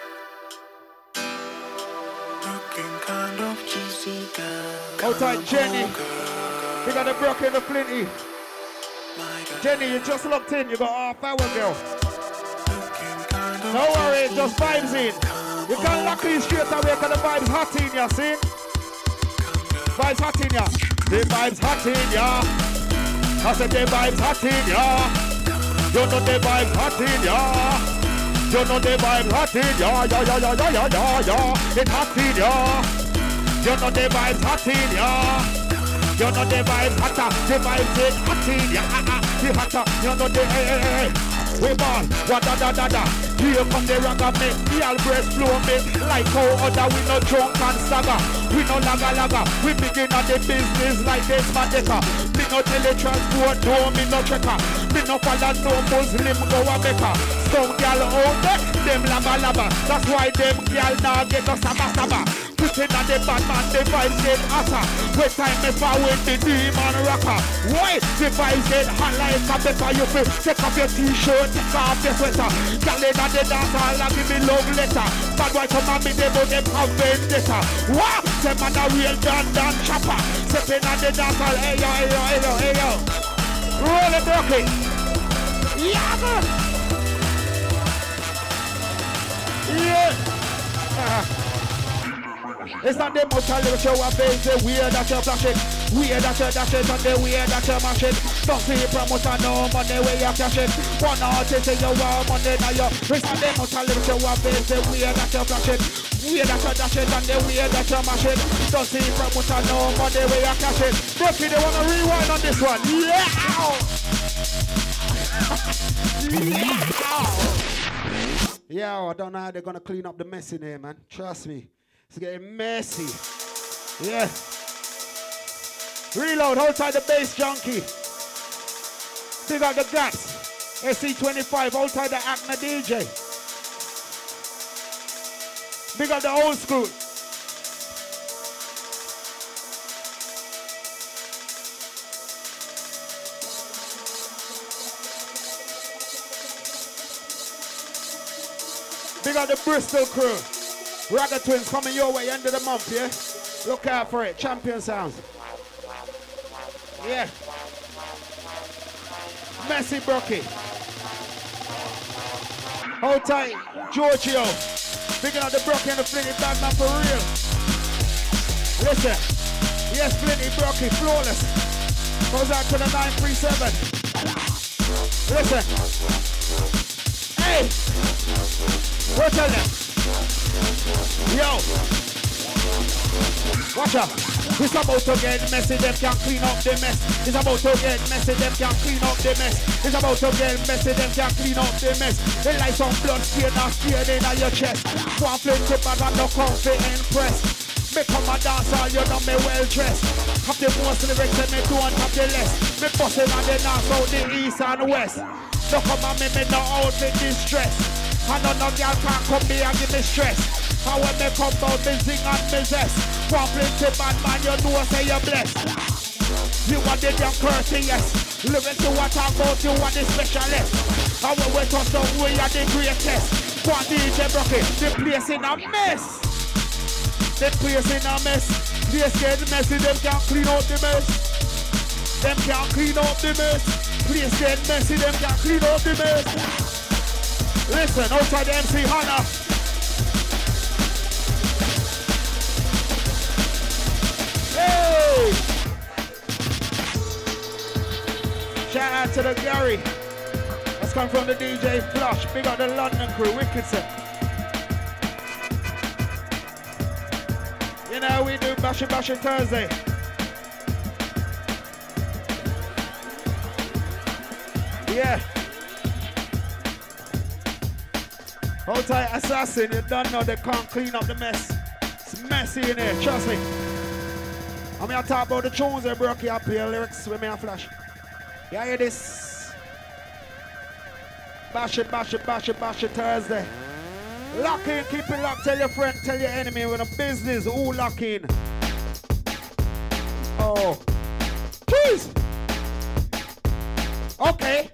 Looking kind of juicy, girl. Outside Jenny. Girl. You got the Brookie and the Flinty. My girl. Jenny, you just looked in. You got half hour, girl. Looking kind of No worry, juicy, just vibes in. You can lock these straight away because the vibes hot in ya, see? Vibes hot in ya. The vibes hot in ya. I said the vibes hot in ya. You know the vibes hot in ya. You know the vibes hot in ya. Yeah. It's hot in ya. You know the vibes hot in ya. You know the vibes hotter. The vibes is hot in ya. The hotter. You know the hey. We born, da. Here come the ragga make the all breast flow me. Like how other we no drunk and stagger. We no laga. We begin on the business like this mandeka. Me no teletransport, no me no checker. Me no follow no Muslim go a mecca. Some gal out there, them laba. That's why them gal now get no saba. Sitting on the bad man, the vibes get hotter. When time me fall with the demon rocker. Why? The vibes get hot like a pepper. You feel take off your t-shirt, take off your sweater. Girl in the dance hall and give me love letter. Bad boy come and me they but them have vendetta. What? Them man a real dan chopper. Stepping on the dance hall, hey yo, hey yo, hey yo, hey yo. Roll it, Brookie. Yeah, man. Yeah. It's not the most little show of base, the weird that you're flashing. Weird that you're dashing, and the weird that you're mashing. Don't see promoter, no money where you're cashing. One artist in your world, money now you're. It's not the most little show of base, the weird that you're flashing. Weird that you're dashing, and the weird that you're mashing. Don't see promoter, no money where you're cashing. Brookie, they wanna rewind on this one. Yeah! Yeah! Yo, I don't know how they're gonna clean up the mess in here, man. Trust me. It's getting messy. Yeah. Reload, hold tight the bass junkie. Dig out the guts. SC25, hold tight the Acna DJ. Big up the old school. Big up the Bristol crew. Ragga Twins coming your way end of the month, yeah? Look out for it. Champion sounds. Yeah. Messy Brookie. Hold tight, Giorgio. Picking up the Brookie and the Flinty bad man for real. Listen. Yes, Flinty Brookie, flawless. Goes out to the 937. Listen. Hey. Go tell them. Yo, watch out. It's about to get messy, them can't clean up the mess. It's about to get messy, them can't clean up the mess. It's about to get messy, them can't clean up the mess. They like some blood stain and stain in your chest. One plenty bad and no comfy impressed. Me come a dance all, you know me well dressed. Have the most lyrics and me don't have the less. Me bustin' on the north, south, the east and west. No come on me no outfit distress. And none of y'all can't come me and give me stress. And when me come out, me sing and me zest. One plenty bad man, you know say you're blessed. You are the damn courteous. Living to what I about, you are the specialist. And when we touch down, we are the greatest. One DJ Brookie, the place in a mess. The place in a mess. They scared messy, them can't clean out the mess. Them can't clean out the mess. Place get messy, them can't clean out the mess. Listen, outside the MC Hannah. Hey! Shout out to the Gary. That's come from the DJ Flush. Big up the London crew, Wickedson. You know we do Bashin' Bashin' Thursday. Yeah. Hold tight, Assassin. You don't know they can't clean up the mess. It's messy in here, trust me. I'm going to talk about the tunes they broke you up here, lyrics with me and Flash. You hear this? Bash it, bash it, bash it, bash it Thursday. Lock in, keep it locked. Tell your friend, tell your enemy with a business. Who lock in? Oh. Jeez. Okay.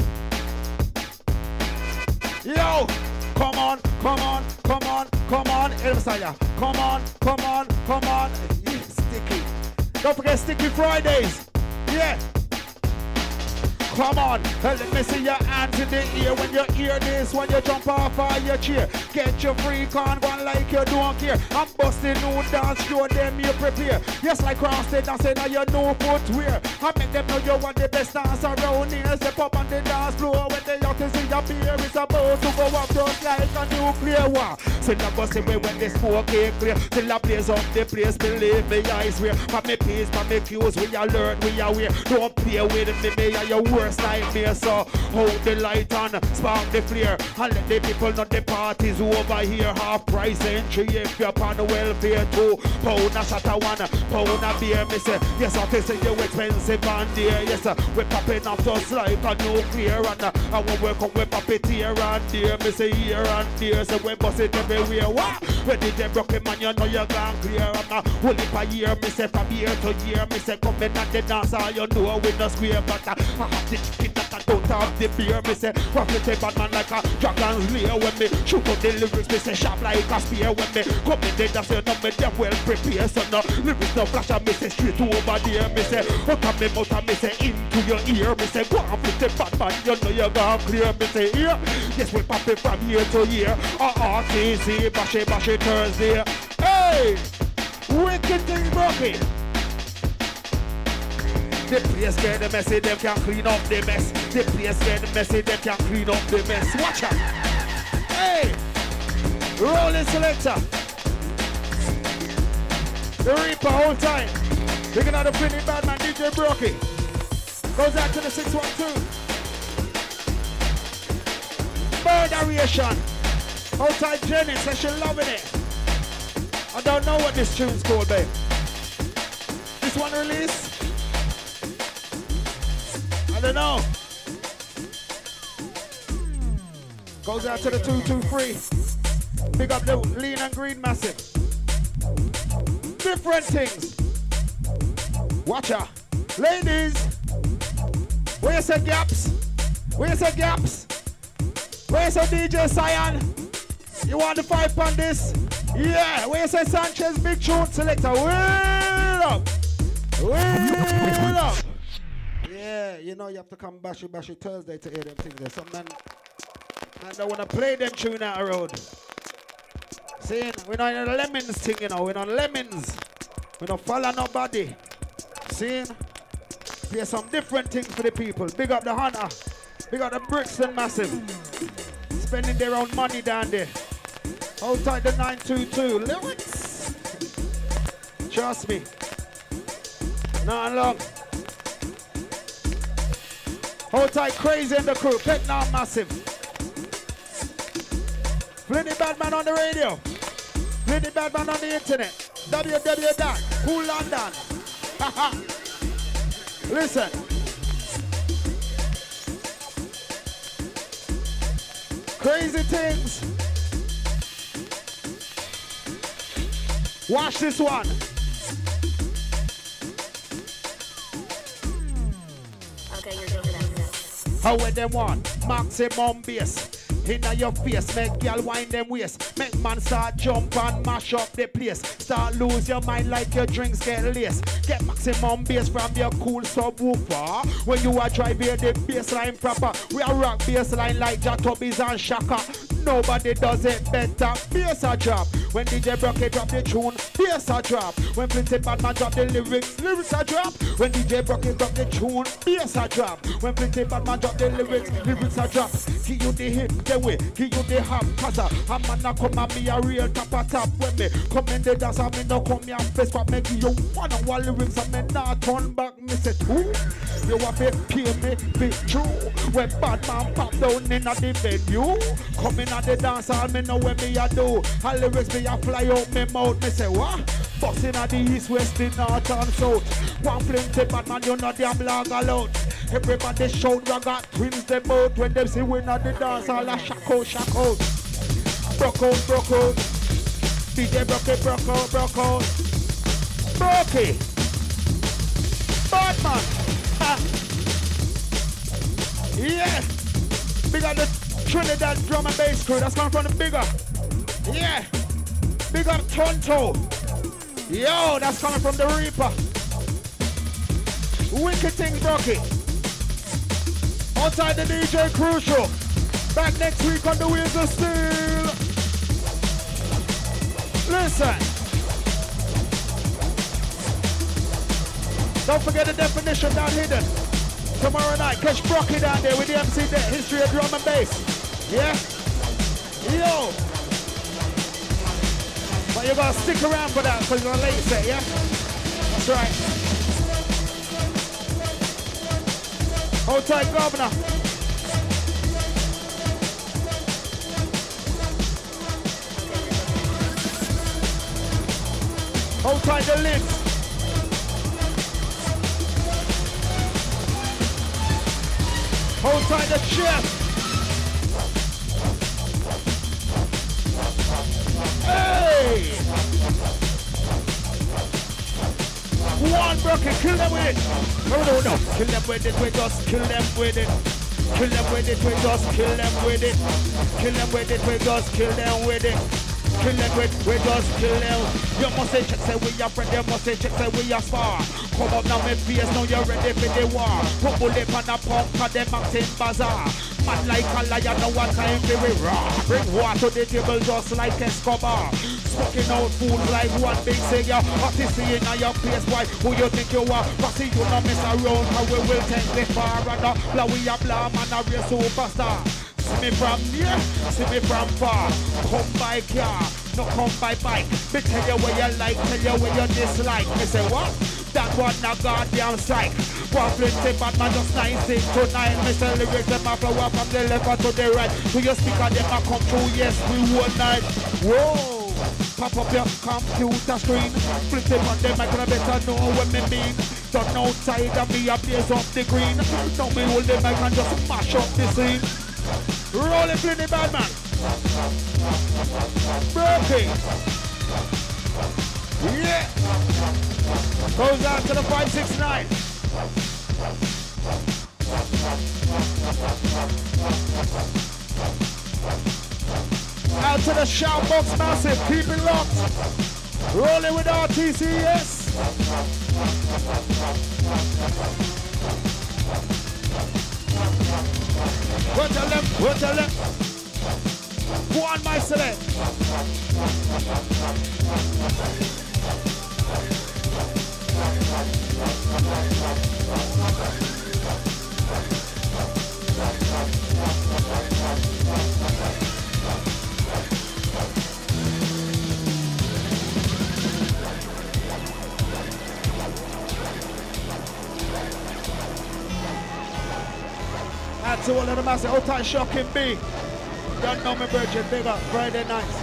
Yo. Come on, come on, come on, come on. El Messiah. Come on, come on, come on. Yeah, Sticky. Don't forget Sticky Fridays. Yeah. Come on, let me see your hands in the ear when you hear this, when you jump off of your chair. Get your freak on, one like you don't care. I'm busting new dance, show them you prepare. Yes, like cross the dance, now you know footwear. I make them know you want the best dance around here. Step up on the dance floor when the yacht is in your beer. It's about to go up just like a nuclear war. Still a bust away when the smoke is clear. Still a blaze up the place, believe me, I swear. For me peace, for me cues, we alert, we aware. Don't play with me and your worst nightmare. So hold the light on, spark the flare, and let the people know the party's over here. Half price entry if you're on the welfare. 2 pound a shot of 1 pound a beer. Me say, yes, I can say you expensive and dear. Yes, we're popping off just like a nuclear. And when we come, we pop it here and there. Me say here and there, so we bust it everywhere. What? When DJ Broken man, you know you're gone clear. I'm not holy for year, me say from year to year. Me say come in at the dance, all you know we no square. But I have the chicken that I don't have the beer. Me say profit a bad man like a dragon's lair. When me shoot up the lyrics, me say sharp like a spear. When me come in the dance, you know me them well prepared. So no lyrics no flash, and me say straight over there. Me say out of me mouth, and me say into your ear. Me say go on with the bad man, you know you're gone clear. Me say here, yes we pop it from year to year. TC, bashy Thursday. Hey, wicked thing broken. The place get messy, them can clean up the mess. The place get messy, them can clean up the mess. Watch out. Hey, rolling selector. The Reaper whole time. Looking at the pretty bad man, DJ Brokey. Goes out to the 612. Murderation. Outside Jenny says she's loving it. I don't know what this tune's called, babe. This one release? I don't know. Goes out to the 223. Big up the lean and green massive. Different things. Watch out. Ladies. Where you say gaps? Where you say gaps? Where you say DJ Cyan? You want the 5 on this? Yeah, where you say Sanchez, big tune selector. Wheel up. Wheel up. Yeah, you know you have to come bashy Thursday to hear them things. There's some man don't want to play them tune out the road. See, we're not in the lemons thing, you know. We're not lemons. We don't follow nobody. See, play some different things for the people. Big up the Hunter. Big up the Brixton Massive. Spending their own money down there. Hold tight the 922 lyrics. Trust me. Not long. Hold tight Crazy in the crew. Pet now massive. Plenty Badman on the radio. Plenty Badman on the internet. www.coolondon. Listen. Crazy things. Watch this one. Okay, you're doing that. How when them want maximum bass inna your face, make girl wind them waist, make man start jump and mash up the place, start lose your mind like your drinks get laced. Get maximum bass from your cool subwoofer. When you are driving the bassline proper, we are rock bassline like Jatobis and Shaka. Nobody does it better. Bass a drop. When DJ Brokey drop the tune, bass a drop. When Flinty Badman drop the lyrics a drop. When DJ Brokey drop the tune, bass a drop. When Flinty Badman drop the lyrics a drop. Give you the hit, the way, give you the hot passer. A man a come and me a real top. When me come in the dance, I me no come here and face what make you one lyrics and me not turn back. Me say two, you have to pay me big true. When Badman pop down in the venue, coming at the dance, all me know what me a do. All lyrics me a fly out me mouth. Me say what? Bustin' at the east, west, the north and south. One Flinty Badman, you know damn long alone. Everybody shout, ragga twins them out. When them see we not the dance, all a shock out. Broke out. DJ Brokey, broke out. Brokey. Badman. Ha. Yeah. Big up the Trinidad drum and bass crew. That's coming from the bigger. Yeah. Big up Tonto. Yo, that's coming from the Reaper. Wicked thing, Brokey. Outside the DJ Crucial. Back next week on the Wheels of Steel. Listen. Don't forget the definition down hidden. Tomorrow night, catch Brokey down there with the MC there. History of drum and bass. Yeah? Yo. But you gotta stick around for that because you're late set, yeah? That's right. Hold tight, Governor. Hold tight the lids. Hold tight the chest. Hey! One broken, kill them with it. No. Kill them with it, we just kill them with it. Kill them with it, we just kill them with it. Kill them with it, we just kill them with it. Kill them with, we just kill them. You must say check, say we are friend, you must say check, say we are spar. Come up now, my face, now you're ready for the war. Put bullet on a pump, cause them acting bazaar. Man like a lion, no one time for we raw. Bring water to the table just like Escobar. Smoking out fools like one big singer. Artist in your face, why? Who you think you are? But see you not mess around, how we will take the far. And blow we a blah, man a real superstar. See me from near, see me from far. Come by car, no come by bike. Me tell you where you like, tell you where you dislike. Me say what? That one a goddamn strike. One plenty bad man just 96 to 9. Me say lyrics them a flow up from the left to the right. To your speaker them a come through, yes we one night. Whoa! Pop up your computer screen. Flip them on them, I can better know what me mean. Done outside of me a blaze up the green. Now me hold them, I can just mash up the scene. Roll it, Plenty bad man. Broken. Yeah. Goes out to the 569. Out to the shout box massive. Keep it locked. Rolling with RTCS. We'll tell them. Go on, my select. Out to all of the massive, hold tight, shocking B. Don't know me, Virgin, big up, Friday nights.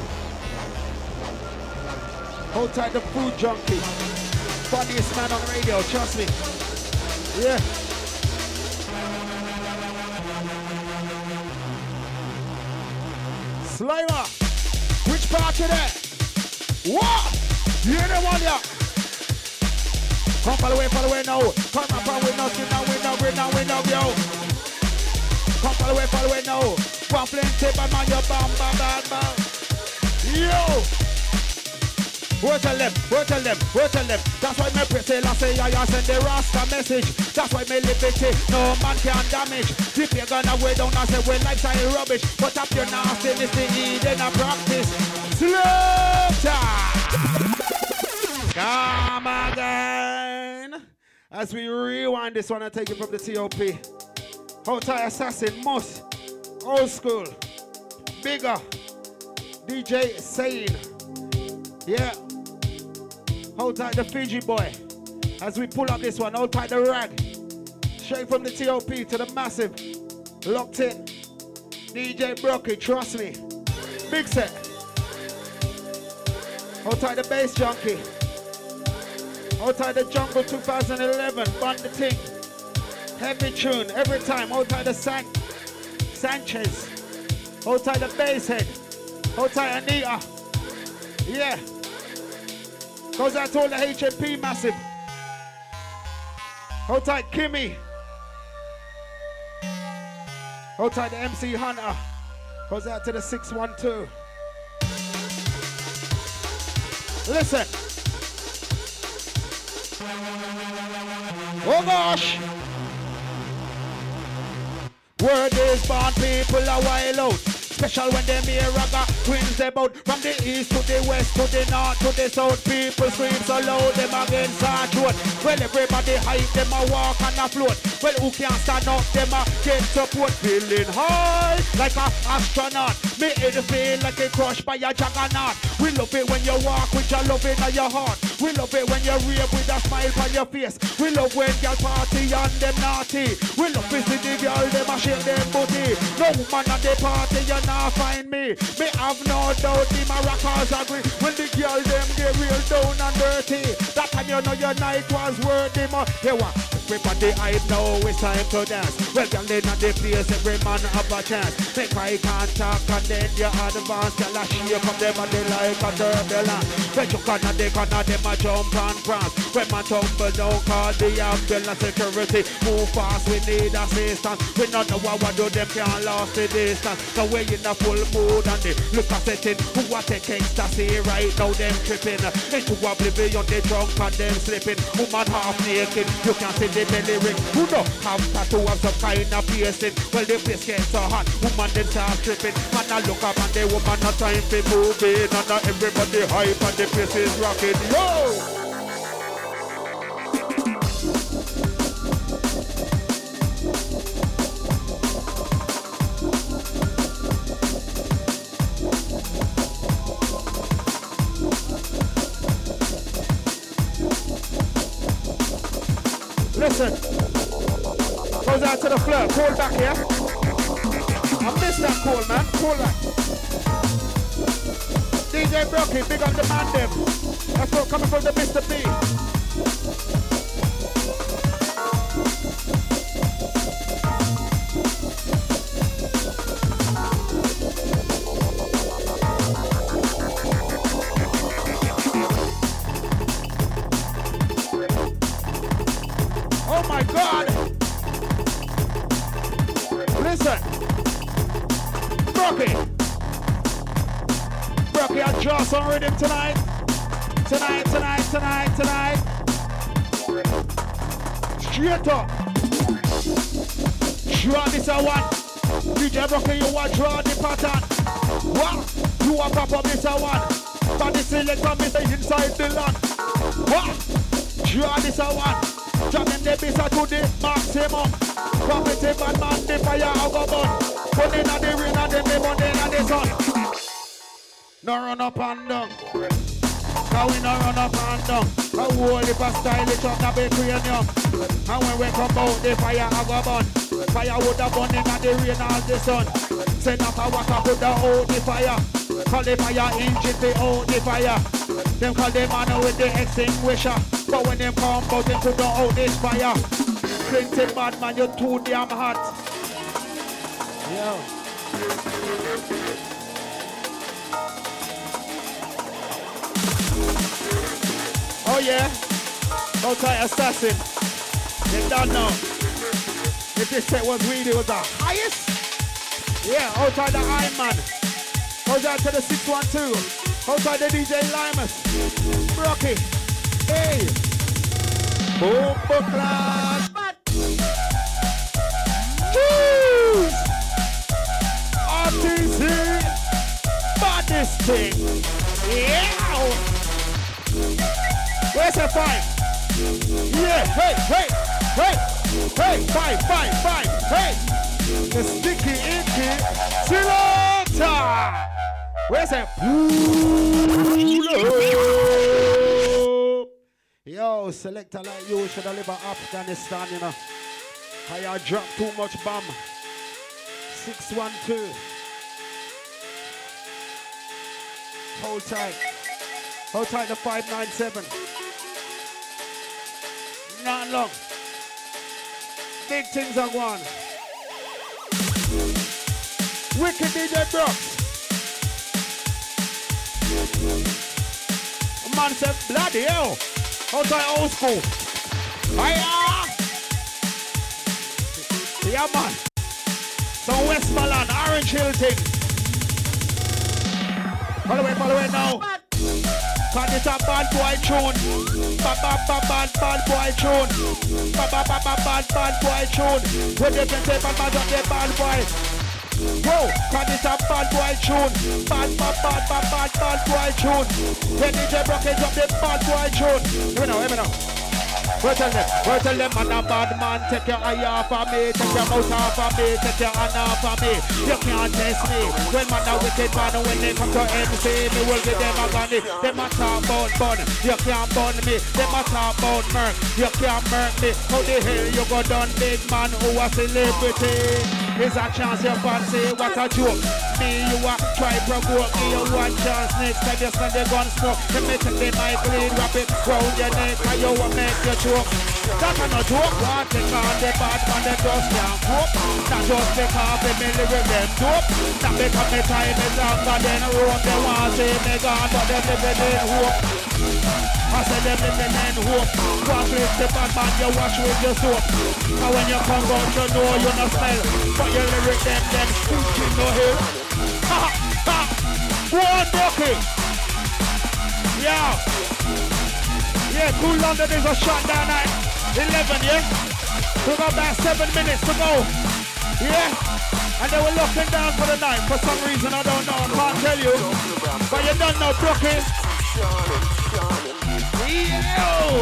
Hold tight, the food junkie. Funniest man on radio, trust me. Yeah. Slimer, which part of that? What? You hear them on ya? Come follow away now. Come up with nothing now, we know, yo. Come follow away now. One plenty, but man, you bam. Yo! Word tell them. That's why me pretty last say I send the Rasta message. That's why me liberty, no man can damage. If you're gonna way down and say well lifestyle rubbish, but up your nastiness to eat in a practice. Slaughter! Come again. As we rewind this one and take it from the TOP. Hotel Assassin, Moss, Old School, Bigger, DJ Sane. Yeah. Hold tight the Fiji boy. As we pull up this one, hold tight the rag. Straight from the TOP to the massive. Locked in. DJ Brocky, trust me. Big set. Hold tight the bass junkie. Hold tight the Jungle 2011. Bun the thing. Heavy tune every time. Hold tight the Sanchez. Hold tight the bass head. Hold tight Anita. Yeah. Goes out to all the HMP massive. Hold tight Kimmy. Hold tight the MC Hunter. Goes out to the 612. Listen. Oh gosh. Word is born, people a while out. Special when them hear raga twins them out. From the east to the west to the north to the south. People scream so loud them against our throat. Well everybody hype them a walk and a float. Well who can stand up them a get support. Feeling high like a astronaut. Me head feel like a crushed by a juggernaut. We love it when you walk with your love in your heart. We love it when you rave with a smile on your face. We love when girl party and them naughty. We love to see the girl them a shake them booty. No woman at the party you not find me. Me have no doubt the maracas agree. When the girl them get real down and dirty. That time you know your night was worthy more. Here what? everybody hype now, it's time to dance. Well, girl in the place, every man have a chance. Make eye contact and then you advance. Girl a shake up them body like a turbulence. When you corner them a jump and prance. When man tumble down, call the ambulance security. Move fast, we need assistance. We don't know what do them can't last the distance. So we in a full mood and they look at setting. Who a take ecstasy right now, them tripping. Into oblivion, they drunk and them slipping. Woman half naked, you can see the belly ring. Who don't have tattoo of some kind of piercing. Well, the place gets so hot, woman then start tripping. Man, I look up and the woman not time for moving. And now everybody hype and the place is rocking. Yo! Listen, goes out to the floor, pull back here. I missed that call, man, pull back. DJ Brocky, big up the man them. That's what coming from the Mr. B. Oh my God! Listen, Brocky, I draw some rhythm tonight. Straight up. Draw this a one. DJ Brocky, you want draw the pattern. What? You want pop up this a one. But the selector me say inside the land. What? Draw this a one. Jamming the bass to the maximum. Competitive and man, the fire out go burn. Put in the rain and the burn in the sun. No run up and down. Cause we no run up and down. A whole heap of stylish on the cranium. And when we come out, the fire out go burn. Fire would have burn in the rain and the sun. Send up a water put out the fire. Call the fire engine to out the fire. Them call the man with the extinguisher. But when them come out, them put out this fire. Clinton bad man, you're too damn hot. Yo. Oh yeah. Outside assassin. They don't know. If this set was really was the highest. Yeah, outside the Iron Man. Outside to the 612. Outside the DJ Limus. Brocky. Hey! Boom, class! Jeez! RTC! Baddest thing! Yeah! Where's the five? Yeah! Hey! Fine! Hey! The sticky inky selector! Where's the Yo, selector like you should have lived in Afghanistan, you know. I dropped too much bomb. 612. Hold tight. Hold tight to 597. Not long. Big things are going. Wicked DJ Brooks. Man said, bloody hell. Outside old school. Hiya! Yeah, man. Some Westmoreland, Orange Hill thing. Follow it now. Cause it's a bad boy tune. Bad boy tune. Bad boy tune. When they can say bad man, they bad boy. Whoa, cause it's a bad boy tune. Bad boy tune. When DJ Brocky drop the bad boy tune. Hear me now. We'll tell them man a bad man. Take your eye off of me, take your mouth off of me, take your hand off of me. You can't test me. When man a wicked man, when they come to MC, me will give them a gunny. Them a talk about bun, you can't bun me. Them a talk about murk, you can't murk me. How the hell you go done, big man who a celebrity? Here's a chance you fancy, what a joke. Me, you a try provoke me, you one chance. Next time you send the gun smoke, let me take the mic lead, wrap it round your neck, and you a make your choke. That ain't no joke. Want to call the bad man, they just can't cope. Not just because they me live with them dope. Not because my time is longer than a rope. They want to see me gone, but they living in hope. I said them living in hope. Conflict the bad man, you wash with your soap. Now when you come out, you know you no smell. But you lyric them stinking no hill. Ha ha! Go on, Brookie! Yeah! Yeah, Cool London is a shot down at 11, yeah? We got about 7 minutes to go. Yeah? And they were locking down for the night. For some reason, I don't know, I can't tell you. But you don't know, Brookie. Yo!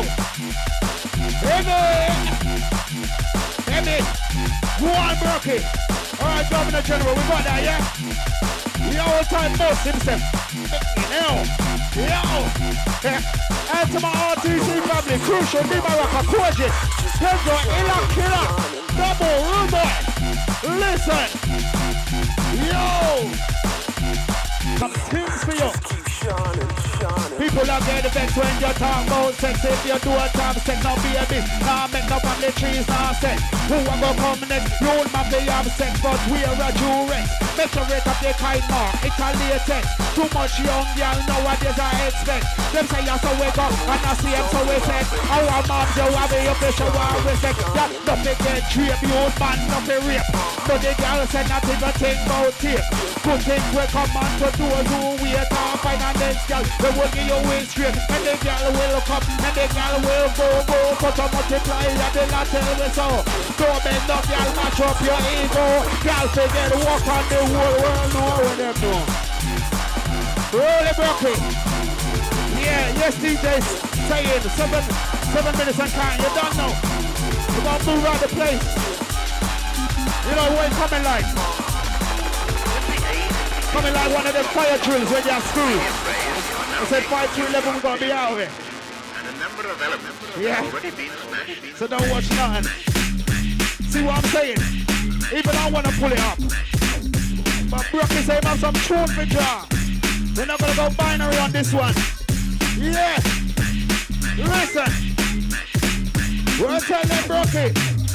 Hey, go on, Brookie. Alright, Governor General, we got that, yeah? The old time boss himself. Yo! And to my RTC family, Crucial, Nimaraka, Gorgeous, Pedro, Illa Killer, Double, Rude Boy. Listen! Yo! Some things for you. People out there the best when you talk about sex. If you do a time sex, now be a bitch. Nah, make no family trees, nah sex. Who a go come next? You and my be have sex, but we are a Durex. Measure it up the kind more, it's a latex. Too much young girl nowadays I expect. Them say you so we go, and I see them so we sex. Our mom, you have your pressure, war with sex. That nothing get drape, you old man, nothing rape. But the girl said not even think about tape. Good things will come on to those who wait on find and then girl. They will give you way straight, and the girl will come, and the girl will go. Put a multiply, and they not tell me so. Don't bend up, girl, match up your ego. Girl, forget walk on the whole world, know what them do. Roll it, Brookie. Yeah, yes, DJ saying 7 minutes and count. You don't know. We're gonna move around the place. You know what it's coming like? Coming like one of them fire drills when you're school. I said 5 to 11, we're gonna be out of it. And a number of elements Yeah. have already been smashed. So don't watch nothing. See what I'm saying? Even I wanna pull it up. But Brookie say have some tune for jar. We're not gonna go binary on this one. Yeah. Listen. We'll tell them Brookie.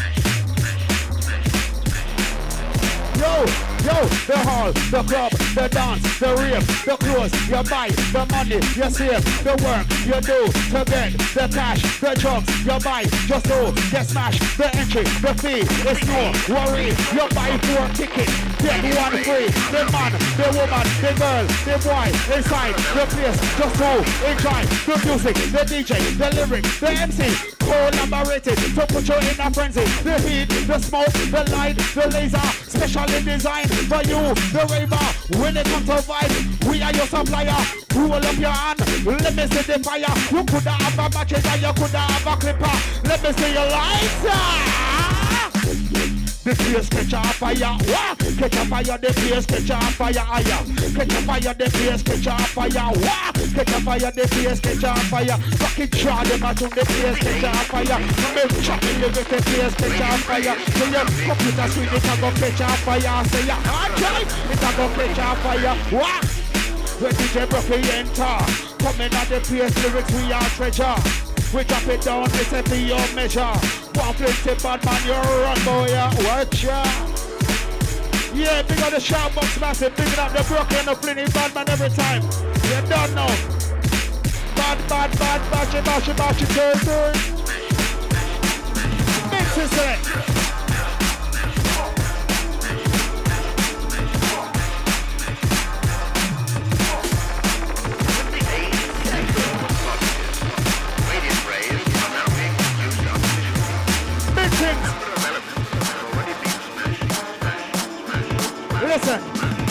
Yo, the hall, the club, the dance, the rave, the clothes, you buy, the money, you save, the work, you do, to get the cash, the drugs, you buy, just do, get smashed, the entry, the fee, it's no worry, you buy 4 tickets, get 1 free, the man, the woman, the girl, the boy, inside, the place, just do, enjoy, the music, the DJ, the lyrics, the MC, collaborated, to put you in a frenzy, the heat, the smoke, the light, the laser, specially designed for you, the raver. When it comes to vibe, we are your supplier. Roll up your hand, let me see the fire. You could have a matches and you could have a clipper. Let me see your lights. The place catch a fire. What? Catch a fire, the place catch a fire. Catch a fire, the place catch a fire. What? Catch a fire, the place catch a fire. Fucking try them out on the place catch a fire. Make chopping the place catch a fire. So your computer screen it a go catch a fire. Say ya, okay, it a go catch a fire. What? When DJ Brookie enter, coming at the place, lyrics we are treasure. We drop it down, it's a be your measure. One plenty bad man, you're run boy, watch ya. Yeah, big on the shout box massive, big up the Brookie and the Flinny bad man every time. You don't know. Bad, bash, turn. Mix it, select. Listen.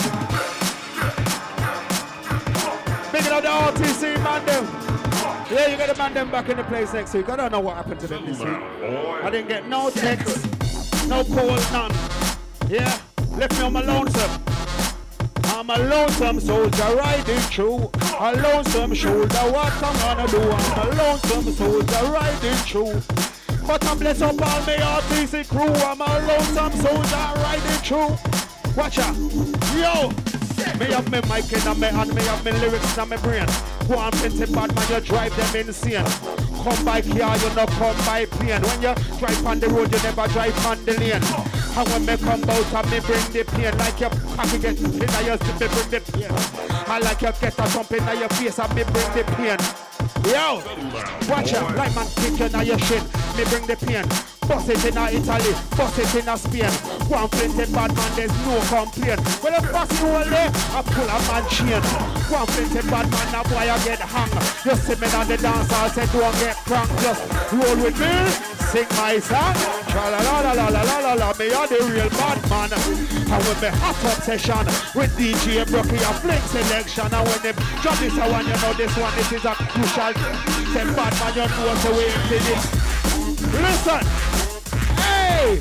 Big up the RTC man them. Yeah, you got the man them back in the place next week. I don't know what happened to them this week. I didn't get no text, no call, none. Yeah, left me on my lonesome. I'm a lonesome soldier riding through. A lonesome shoulder, what I'm gonna do? I'm a lonesome soldier riding through. But I bless up all my RTC crew. I'm a lonesome soldier riding through. Watch out. Yo. Me have me mic in my hand, me have me lyrics in my brain. Go on plenty bad man, you drive them insane. Come by car, you no come by plane. When you drive on the road, you never drive on the lane. And when me come out and me bring the pain, like your cocky get in your me bring the pain. I like you get a jump in your face and me bring the pain. Yo, watch out, like man kick you in your shin, me bring the pain. Bust it in Italy, bust it in Spain. One flinted bad man, there's no complaint. When I bust you all there, I pull a man chain. One flinted bad man, that boy I get hung. You see me on the dance, I said don't get crunk. Just roll with me, sing my song. Tra-la-la-la-la-la-la-la, me are the real bad man. And with me hot obsession, with DJ Brookie, a fling selection. And when them drop this one, you know this one, this is a crucial. Say bad man, you know what's the way it is. Listen! Hey!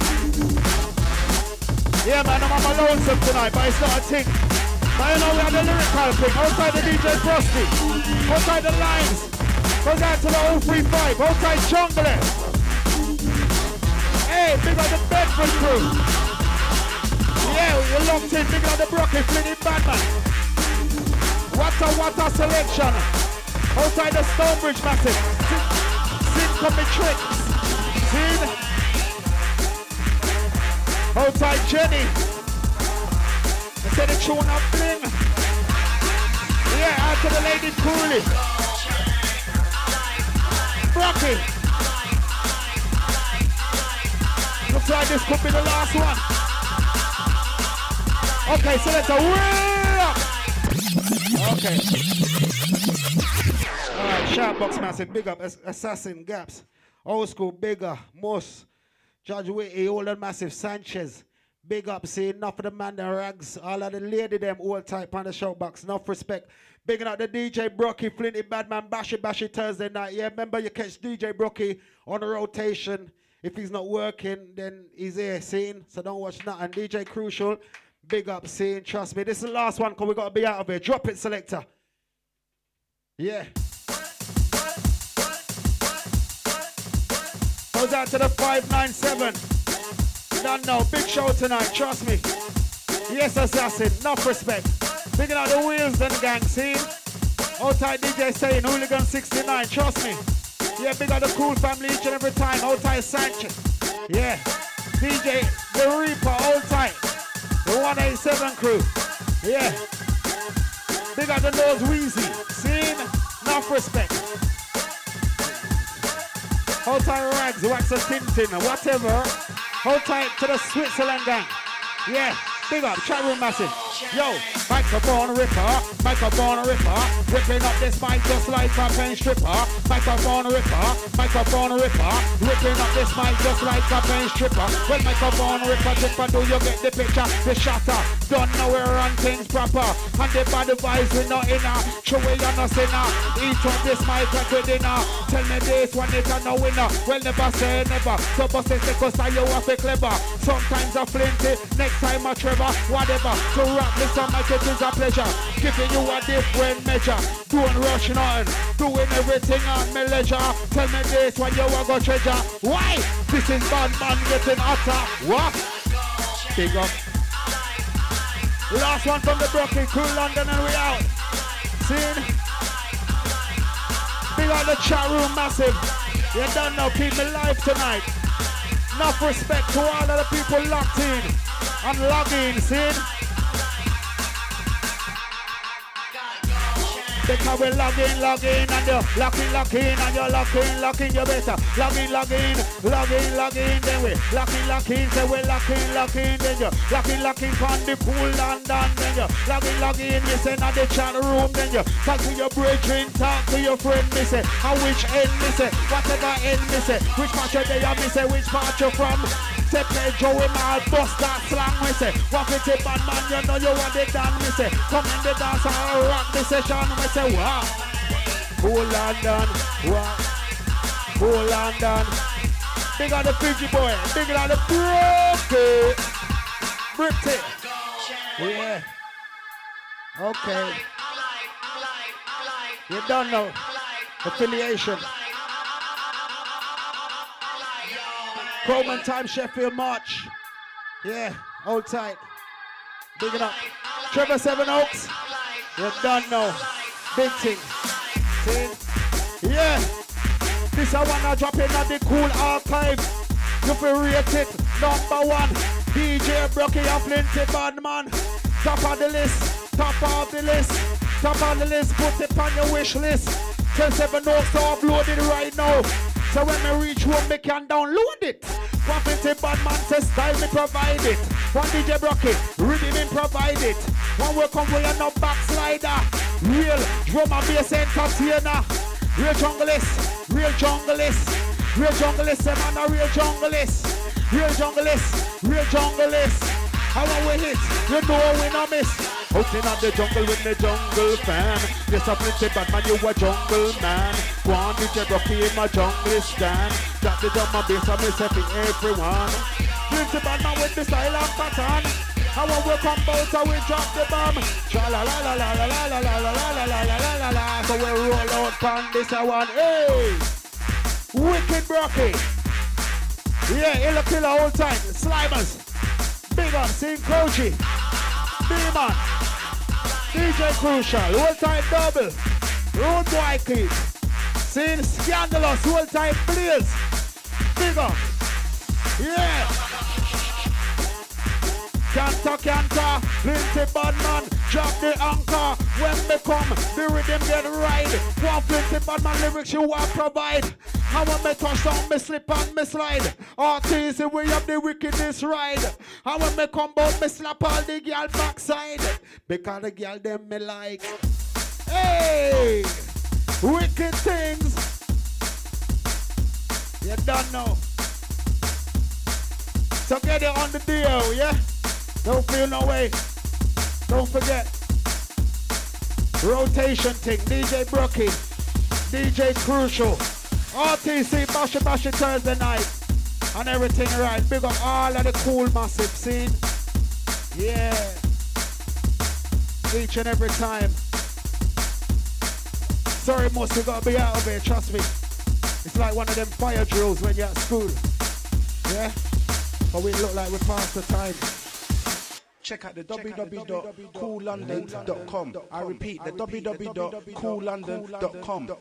Yeah, man, I'm alone tonight, but it's not a thing. Now, you know, we have the lyrical thing. Outside the DJ Frosty. Outside the lines. Goes out to the 035. Outside Jungle. Hey, big on the Bedford crew. Yeah, you're locked in. Big on the Brooklyn Flinny Batman. What a selection. Outside the Stonebridge Massive. Sin coming tricks. Sin. Outside Jenny. Instead of tune up bling. Yeah, out to the lady Cooley. Brocky. Looks like this could be the last one. Okay, so let's okay. Alright, Sharpbox Massive, big up. Assassin Gaps. Old school, bigger, Moss. Judge Whitty, Old and Massive, Sanchez. Big up, see, enough of the man, the rags. All of the lady, them, all type on the showbox. Enough respect. Bigging up the DJ Brookie, Flinty Badman, Bashy Thursday night. Yeah, remember you catch DJ Brookie on the rotation. If he's not working, then he's here, seeing. So don't watch nothing. DJ Crucial, big up, seeing. Trust me, this is the last one because we got to be out of here. Drop it, selector. Yeah. Goes out to the 597. Don't know, big show tonight, trust me. Yes, Assassin, enough respect. Picking out the wheels then gang, see? Outside DJ saying Hooligan 69, trust me. Yeah, big out the cool family each and every time. Outside Sanchez. Yeah. DJ The Reaper, outside. The 187 crew. Yeah. Big out the nose Wheezy. Seen? Enough respect. Outside Rags, Wax a Tintin, whatever. Outside to the Switzerland gang. Yeah. Big up, chat room massive. Yo, microphone ripper, ripping up this mic just like a pen stripper. Microphone ripper, ripping up this mic just like a pen stripper. Well, microphone ripper, do you get the picture? The shatter, don't know where run things proper. And the bad vibes we not in a, true way you're not sinner. Eat up this mic like a dinner. Tell me this one is a no winner. Well, never say never. So bust it because you are clever. Sometimes a flinty, next time a Trevor, whatever. So rap this on my it is a pleasure. Giving you a different measure. Don't rush nothing. Doing everything on my leisure. Tell me this when you are go treasure. Why? This is bad man getting hotter. What? Big up. Last one from the Brooklyn crew, London, and we out. Seen? Big up the chat room massive. You don't know, keep me live tonight. Enough respect to all of the people locked in and logging, seen? Because we're logging, and you're locking, and you're locking, you better logging, then we're locking, so we're locking, then you're locking on the pool London, then you're locking, you say not the chat room, then you talk to your brethren, talk to your friend, me say, and which end, me say, whatever end, me say, which part you're there, me say, which part you're from. Say play Joey Mal, bust that slang, me say. Walk with a bad man, you know you want it done, me say. Come in the dance and rock the session, me say, wow. Cool London, wow. Cool London. Big on the Fiji boy, big on the Brookie. Bripty. Yeah. Okay. You don't know. Affiliation. Coleman time, Sheffield March. Yeah, hold tight. Big it up. Trevor Seven Oaks. You done now. Big thing. See? Yeah. This I wanna drop in at the cool archive. You feel rate it. Number 1. DJ Brocky and Flinty Badman. Top of the list. Top of the list. Top of the list. Put it on your wish list. Tell Seven Oaks to upload it right now. So when me reach home, me can download it. One Flinty Badman says style me provide it. One DJ Brocky, rhythm me provide it. One will come with no backslider. Real drum and bass entertainer. Real junglist, real junglist. Real junglist, man, a real junglist. Real junglist, real junglist. How we hit, you know we no miss. Out in the jungle with the jungle fan. Yes, a Flinty Badman, you a jungle man. Go on, DJ Brocky in my jungle stand. Drop the drum and bass, I'm listening everyone. Flinty Badman with the style and pattern. How we come out and we drop the bomb. Cha la la la la la la la la la la la la la la. So we roll out on this one. Hey, Wicked Brocky. Yeah, he'll kill the whole time. Slimers. Big up, Sing Coachy, B-Man, DJ Crucial, whole time double, Road Boy Clip, Sing Scandalous, whole time Blaze, big up, yeah. Canta, Flinty Badman, drop the anchor, when they come, the rhythm get right, one Flinty Badman lyrics you want provide. I want me touch down, me slip and me slide. Artists, we have the wickedest ride. I want me come out, me slap all the girl backside. Because the girl them me like. Hey! Wicked things. You don't know. So get it on the deal, yeah? Don't feel no way. Don't forget. Rotation thing, DJ Brocky, DJ Crucial. RTC Bash It Thursday night and everything right. Big up all of the cool massive scene. Yeah. Each and every time. Sorry, most we gotta be out of here, trust me. It's like one of them fire drills when you're at school. Yeah? But we look like we passed the time. Check out the www.coollondon.com. I repeat, the www.coollondon.com.